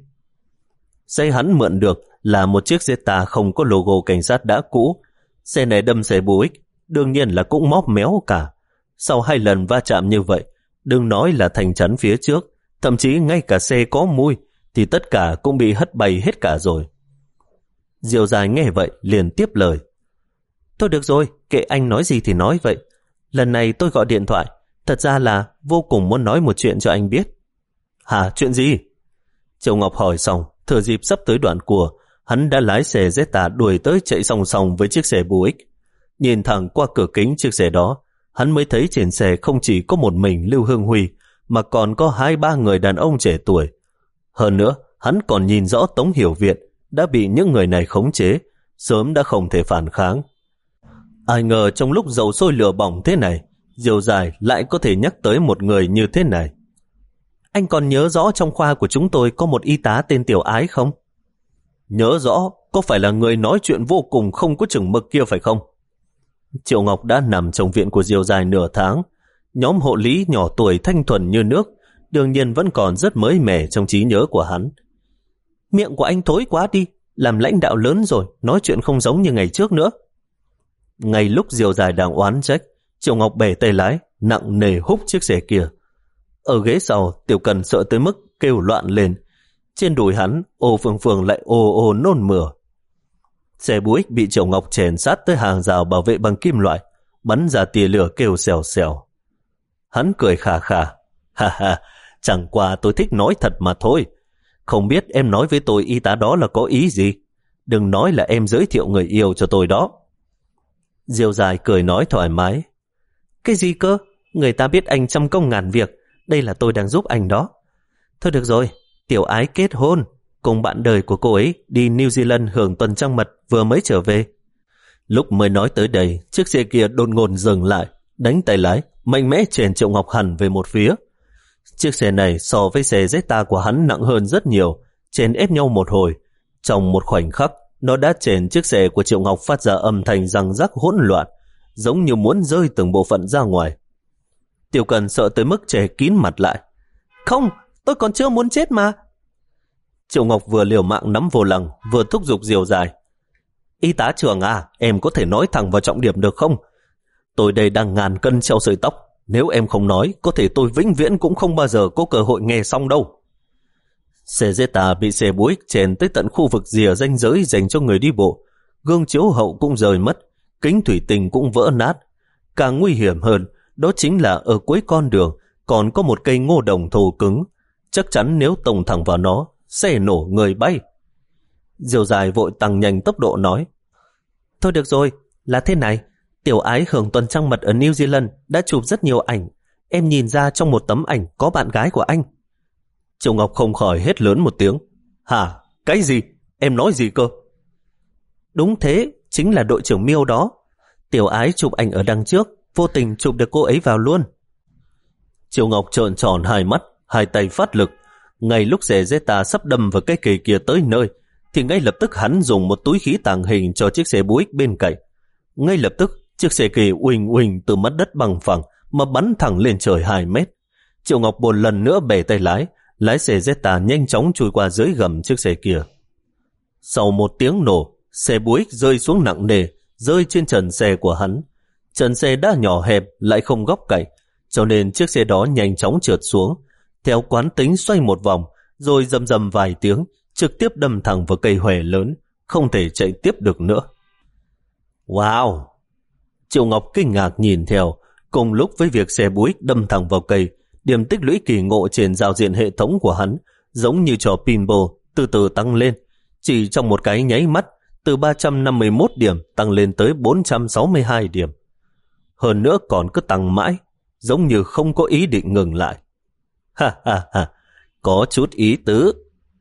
Xe hắn mượn được là một chiếc Jetta không có logo cảnh sát đã cũ. Xe này đâm xe Buick, đương nhiên là cũng móp méo cả. Sau hai lần va chạm như vậy, đừng nói là thành chắn phía trước, thậm chí ngay cả xe có mui thì tất cả cũng bị hất bay hết cả rồi. Diều Dài nghe vậy liền tiếp lời. Thôi được rồi, kệ anh nói gì thì nói vậy. Lần này tôi gọi điện thoại, thật ra là vô cùng muốn nói một chuyện cho anh biết. Hả, chuyện gì? Triệu Ngọc hỏi xong, thừa dịp sắp tới đoạn cua, hắn đã lái xe Jetta đuổi tới chạy song song với chiếc xe Buick. Nhìn thẳng qua cửa kính chiếc xe đó, hắn mới thấy trên xe không chỉ có một mình Lưu Hương Huy, mà còn có hai ba người đàn ông trẻ tuổi. Hơn nữa, hắn còn nhìn rõ Tống Hiểu Viện đã bị những người này khống chế, sớm đã không thể phản kháng. Ai ngờ trong lúc dầu sôi lửa bỏng thế này, Diều Dài lại có thể nhắc tới một người như thế này. Anh còn nhớ rõ trong khoa của chúng tôi có một y tá tên Tiểu Ái không? Nhớ rõ, có phải là người nói chuyện vô cùng không có chừng mực kia phải không? Triệu Ngọc đã nằm trong viện của Diều Dài nửa tháng. Nhóm hộ lý nhỏ tuổi thanh thuần như nước, đương nhiên vẫn còn rất mới mẻ trong trí nhớ của hắn. Miệng của anh thối quá đi, làm lãnh đạo lớn rồi, nói chuyện không giống như ngày trước nữa. Ngay lúc Diều Dài đang oán trách, Triệu Ngọc bẻ tay lái, nặng nề húc chiếc xe kia. Ở ghế sau, Tiểu Cần sợ tới mức kêu loạn lên. Trên đùi hắn, ô phương phương lại ồ ồ nôn mửa. Xe Buick bị Triệu Ngọc chèn sát tới hàng rào bảo vệ bằng kim loại, bắn ra tia lửa kêu xèo xèo. Hắn cười khà khà. Ha ha, chẳng qua tôi thích nói thật mà thôi. Không biết em nói với tôi y tá đó là có ý gì? Đừng nói là em giới thiệu người yêu cho tôi đó. Diều Dài cười nói thoải mái. Cái gì cơ? Người ta biết anh trăm công ngàn việc, đây là tôi đang giúp anh đó. Thôi được rồi, Tiểu Ái kết hôn, cùng bạn đời của cô ấy đi New Zealand hưởng tuần trăng mật vừa mới trở về. Lúc mới nói tới đây, chiếc xe kia đột ngột dừng lại, đánh tay lái, mạnh mẽ chèn Triệu Ngọc hẳn về một phía. Chiếc xe này so với xe Jetta của hắn nặng hơn rất nhiều, chèn ép nhau một hồi. Trong một khoảnh khắc, nó đã chèn chiếc xe của Triệu Ngọc phát ra âm thanh răng rắc hỗn loạn, giống như muốn rơi từng bộ phận ra ngoài. Tiểu Cần sợ tới mức che kín mặt lại. Không, tôi còn chưa muốn chết mà. Triệu Ngọc vừa liều mạng nắm vô lăng, vừa thúc giục Diều Dài. Y tá trưởng à, em có thể nói thẳng vào trọng điểm được không? Tôi đây đang ngàn cân treo sợi tóc. Nếu em không nói, có thể tôi vĩnh viễn cũng không bao giờ có cơ hội nghe xong đâu. Xe Jetta bị xe Buick chèn tới tận khu vực rìa ranh giới dành cho người đi bộ. Gương chiếu hậu cũng rời mất, kính thủy tinh cũng vỡ nát. Càng nguy hiểm hơn, đó chính là ở cuối con đường còn có một cây ngô đồng thô cứng. Chắc chắn nếu tông thẳng vào nó, sẽ nổ người bay. Diều Dài vội tăng nhanh tốc độ nói. Thôi được rồi, là thế này. Tiểu Ái hưởng tuần trăng mật ở New Zealand đã chụp rất nhiều ảnh. Em nhìn ra trong một tấm ảnh có bạn gái của anh. Triệu Ngọc không khỏi hét lớn một tiếng. Hả? Cái gì? Em nói gì cơ? Đúng thế, chính là đội trưởng Miêu đó. Tiểu Ái chụp ảnh ở đằng trước, vô tình chụp được cô ấy vào luôn. Triệu Ngọc trợn tròn hai mắt, hai tay phát lực. Ngay lúc Zeta sắp đâm vào cái cây kia tới nơi, thì ngay lập tức hắn dùng một túi khí tàng hình cho chiếc xe Buick bên cạnh. Ngay lập tức, chiếc xe kia uỳnh uỳnh từ mặt đất bằng phẳng mà bắn thẳng lên trời hai mét. Triệu Ngọc một lần nữa bẻ tay lái, lái xe Zeta nhanh chóng chui qua dưới gầm chiếc xe kia. Sau một tiếng nổ, xe Buick rơi xuống nặng nề, rơi trên trần xe của hắn. Trần xe đã nhỏ hẹp lại không góc cạnh, cho nên chiếc xe đó nhanh chóng trượt xuống, theo quán tính xoay một vòng, rồi rầm rầm vài tiếng, trực tiếp đâm thẳng vào cây hòe lớn, không thể chạy tiếp được nữa. Wow! Triệu Ngọc kinh ngạc nhìn theo, cùng lúc với việc xe Buick đâm thẳng vào cây, điểm tích lũy kỳ ngộ trên giao diện hệ thống của hắn, giống như trò pinball, từ từ tăng lên. Chỉ trong một cái nháy mắt, từ ba trăm năm mươi mốt điểm tăng lên tới bốn trăm sáu mươi hai điểm. Hơn nữa còn cứ tăng mãi, giống như không có ý định ngừng lại. Ha ha ha, có chút ý tứ.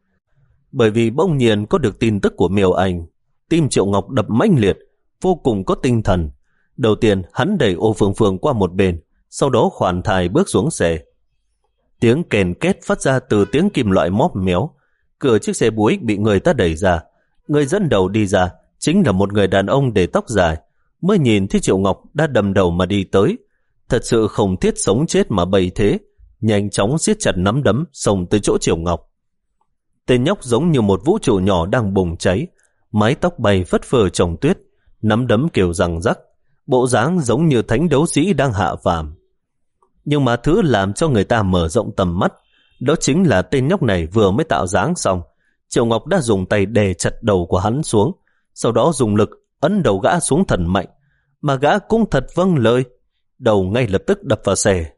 Bởi vì bỗng nhiên có được tin tức của Miêu Anh, tim Triệu Ngọc đập mãnh liệt, vô cùng có tinh thần. Đầu tiên hắn đẩy Ô Phương Phương qua một bên, sau đó khoản thai bước xuống xe. Tiếng kèn két phát ra từ tiếng kim loại móp méo. Cửa chiếc xe Buick bị người ta đẩy ra. Người dẫn đầu đi ra chính là một người đàn ông để tóc dài. Mới nhìn thấy Triệu Ngọc đã đầm đầu mà đi tới. Thật sự không thiết sống chết mà bày thế. Nhanh chóng siết chặt nắm đấm xông tới chỗ Triệu Ngọc. Tên nhóc giống như một vũ trụ nhỏ đang bùng cháy, mái tóc bay phất phơ trong tuyết, nắm đấm kêu răng rắc, bộ dáng giống như thánh đấu sĩ đang hạ phàm. Nhưng mà thứ làm cho người ta mở rộng tầm mắt, đó chính là tên nhóc này vừa mới tạo dáng xong, Triệu Ngọc đã dùng tay đè chặt đầu của hắn xuống, sau đó dùng lực ấn đầu gã xuống thần mạnh, mà gã cũng thật vâng lời, đầu ngay lập tức đập vào xe.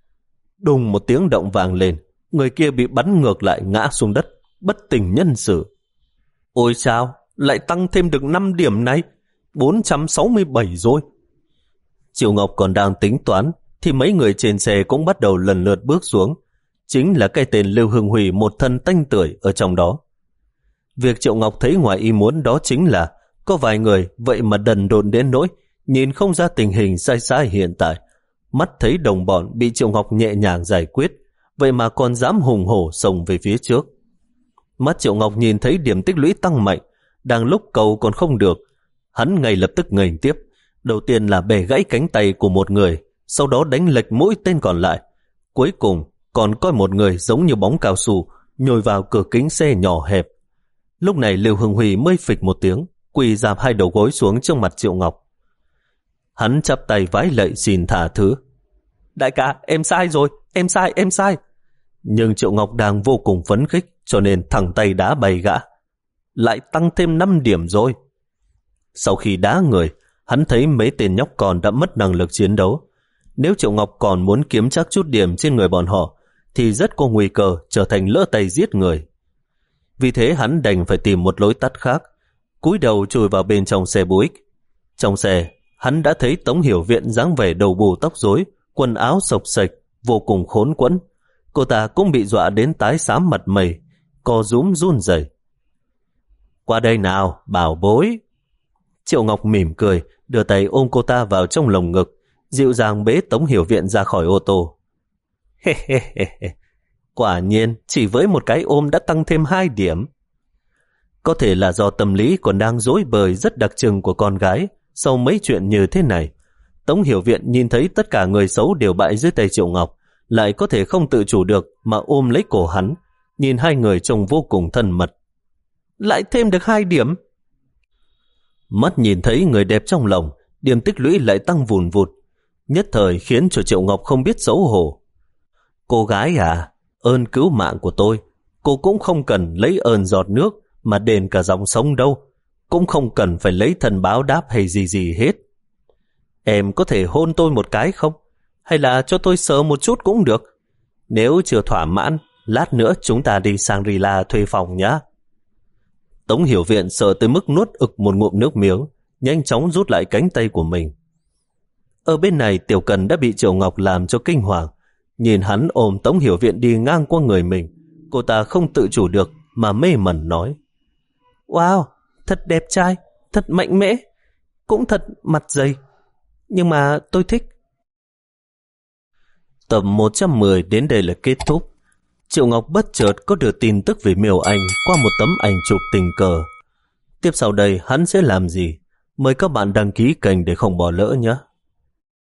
Đùng một tiếng động vang lên, người kia bị bắn ngược lại ngã xuống đất, bất tỉnh nhân sự. Ôi sao, lại tăng thêm được năm điểm này, bốn trăm sáu mươi bảy rồi. Triệu Ngọc còn đang tính toán, thì mấy người trên xe cũng bắt đầu lần lượt bước xuống, chính là cái tên Lưu Hưng Huy một thân tanh tưởi ở trong đó. Việc Triệu Ngọc thấy ngoài ý muốn đó chính là có vài người vậy mà đần độn đến nỗi nhìn không ra tình hình sai sai hiện tại. Mắt thấy đồng bọn bị Triệu Ngọc nhẹ nhàng giải quyết, vậy mà còn dám hùng hổ xông về phía trước. Mắt Triệu Ngọc nhìn thấy điểm tích lũy tăng mạnh, đang lúc cầu còn không được, hắn ngay lập tức nghênh tiếp. Đầu tiên là bẻ gãy cánh tay của một người, sau đó đánh lệch mũi tên còn lại. Cuối cùng còn có một người giống như bóng cao su nhồi vào cửa kính xe nhỏ hẹp. Lúc này Lưu Hưng Huy mới phịch một tiếng, quỳ dạp hai đầu gối xuống trước mặt Triệu Ngọc. Hắn chắp tay vái lạy xin tha thứ. Đại ca, em sai rồi, em sai, em sai. Nhưng Triệu Ngọc đang vô cùng phấn khích, cho nên thẳng tay đá bay gã. Lại tăng thêm năm điểm rồi. Sau khi đá người, hắn thấy mấy tên nhóc con đã mất năng lực chiến đấu. Nếu Triệu Ngọc còn muốn kiếm chắc chút điểm trên người bọn họ, thì rất có nguy cơ trở thành lỡ tay giết người. Vì thế hắn đành phải tìm một lối tắt khác, cúi đầu chui vào bên trong xe Buick. Trong xe, hắn đã thấy Tống Hiểu Viện dáng vẻ đầu bù tóc rối, quần áo xộc xệch, vô cùng khốn quẫn. Cô ta cũng bị dọa đến tái xám mặt mày, co rúm run rẩy. Qua đây nào, bảo bối. Triệu Ngọc mỉm cười, đưa tay ôm cô ta vào trong lồng ngực, dịu dàng bế Tống Hiểu Viện ra khỏi ô tô. He he he he. Quả nhiên, chỉ với một cái ôm đã tăng thêm hai điểm. Có thể là do tâm lý còn đang rối bời rất đặc trưng của con gái sau mấy chuyện như thế này. Tống Hiểu Viện nhìn thấy tất cả người xấu đều bại dưới tay Triệu Ngọc, lại có thể không tự chủ được mà ôm lấy cổ hắn, nhìn hai người trông vô cùng thân mật. Lại thêm được hai điểm. Mắt nhìn thấy người đẹp trong lòng, điểm tích lũy lại tăng vùn vụt, nhất thời khiến cho Triệu Ngọc không biết xấu hổ. Cô gái à, ơn cứu mạng của tôi, cô cũng không cần lấy ơn giọt nước mà đền cả dòng sông đâu, cũng không cần phải lấy thần báo đáp hay gì gì hết. Em có thể hôn tôi một cái không? Hay là cho tôi sờ một chút cũng được. Nếu chưa thỏa mãn, lát nữa chúng ta đi Shangri-La thuê phòng nhé. Tống Hiểu Viện sợ tới mức nuốt ực một ngụm nước miếng, nhanh chóng rút lại cánh tay của mình. Ở bên này Tiểu Cần đã bị Triệu Ngọc làm cho kinh hoàng. Nhìn hắn ôm Tống Hiểu Viện đi ngang qua người mình, cô ta không tự chủ được mà mê mẩn nói: Wow, thật đẹp trai, thật mạnh mẽ, cũng thật mặt dày, nhưng mà tôi thích. Tập một trăm mười đến đây là kết thúc. Triệu Ngọc bất chợt có được tin tức về Miêu Anh qua một tấm ảnh chụp tình cờ. Tiếp sau đây hắn sẽ làm gì? Mời các bạn đăng ký kênh để không bỏ lỡ nhé.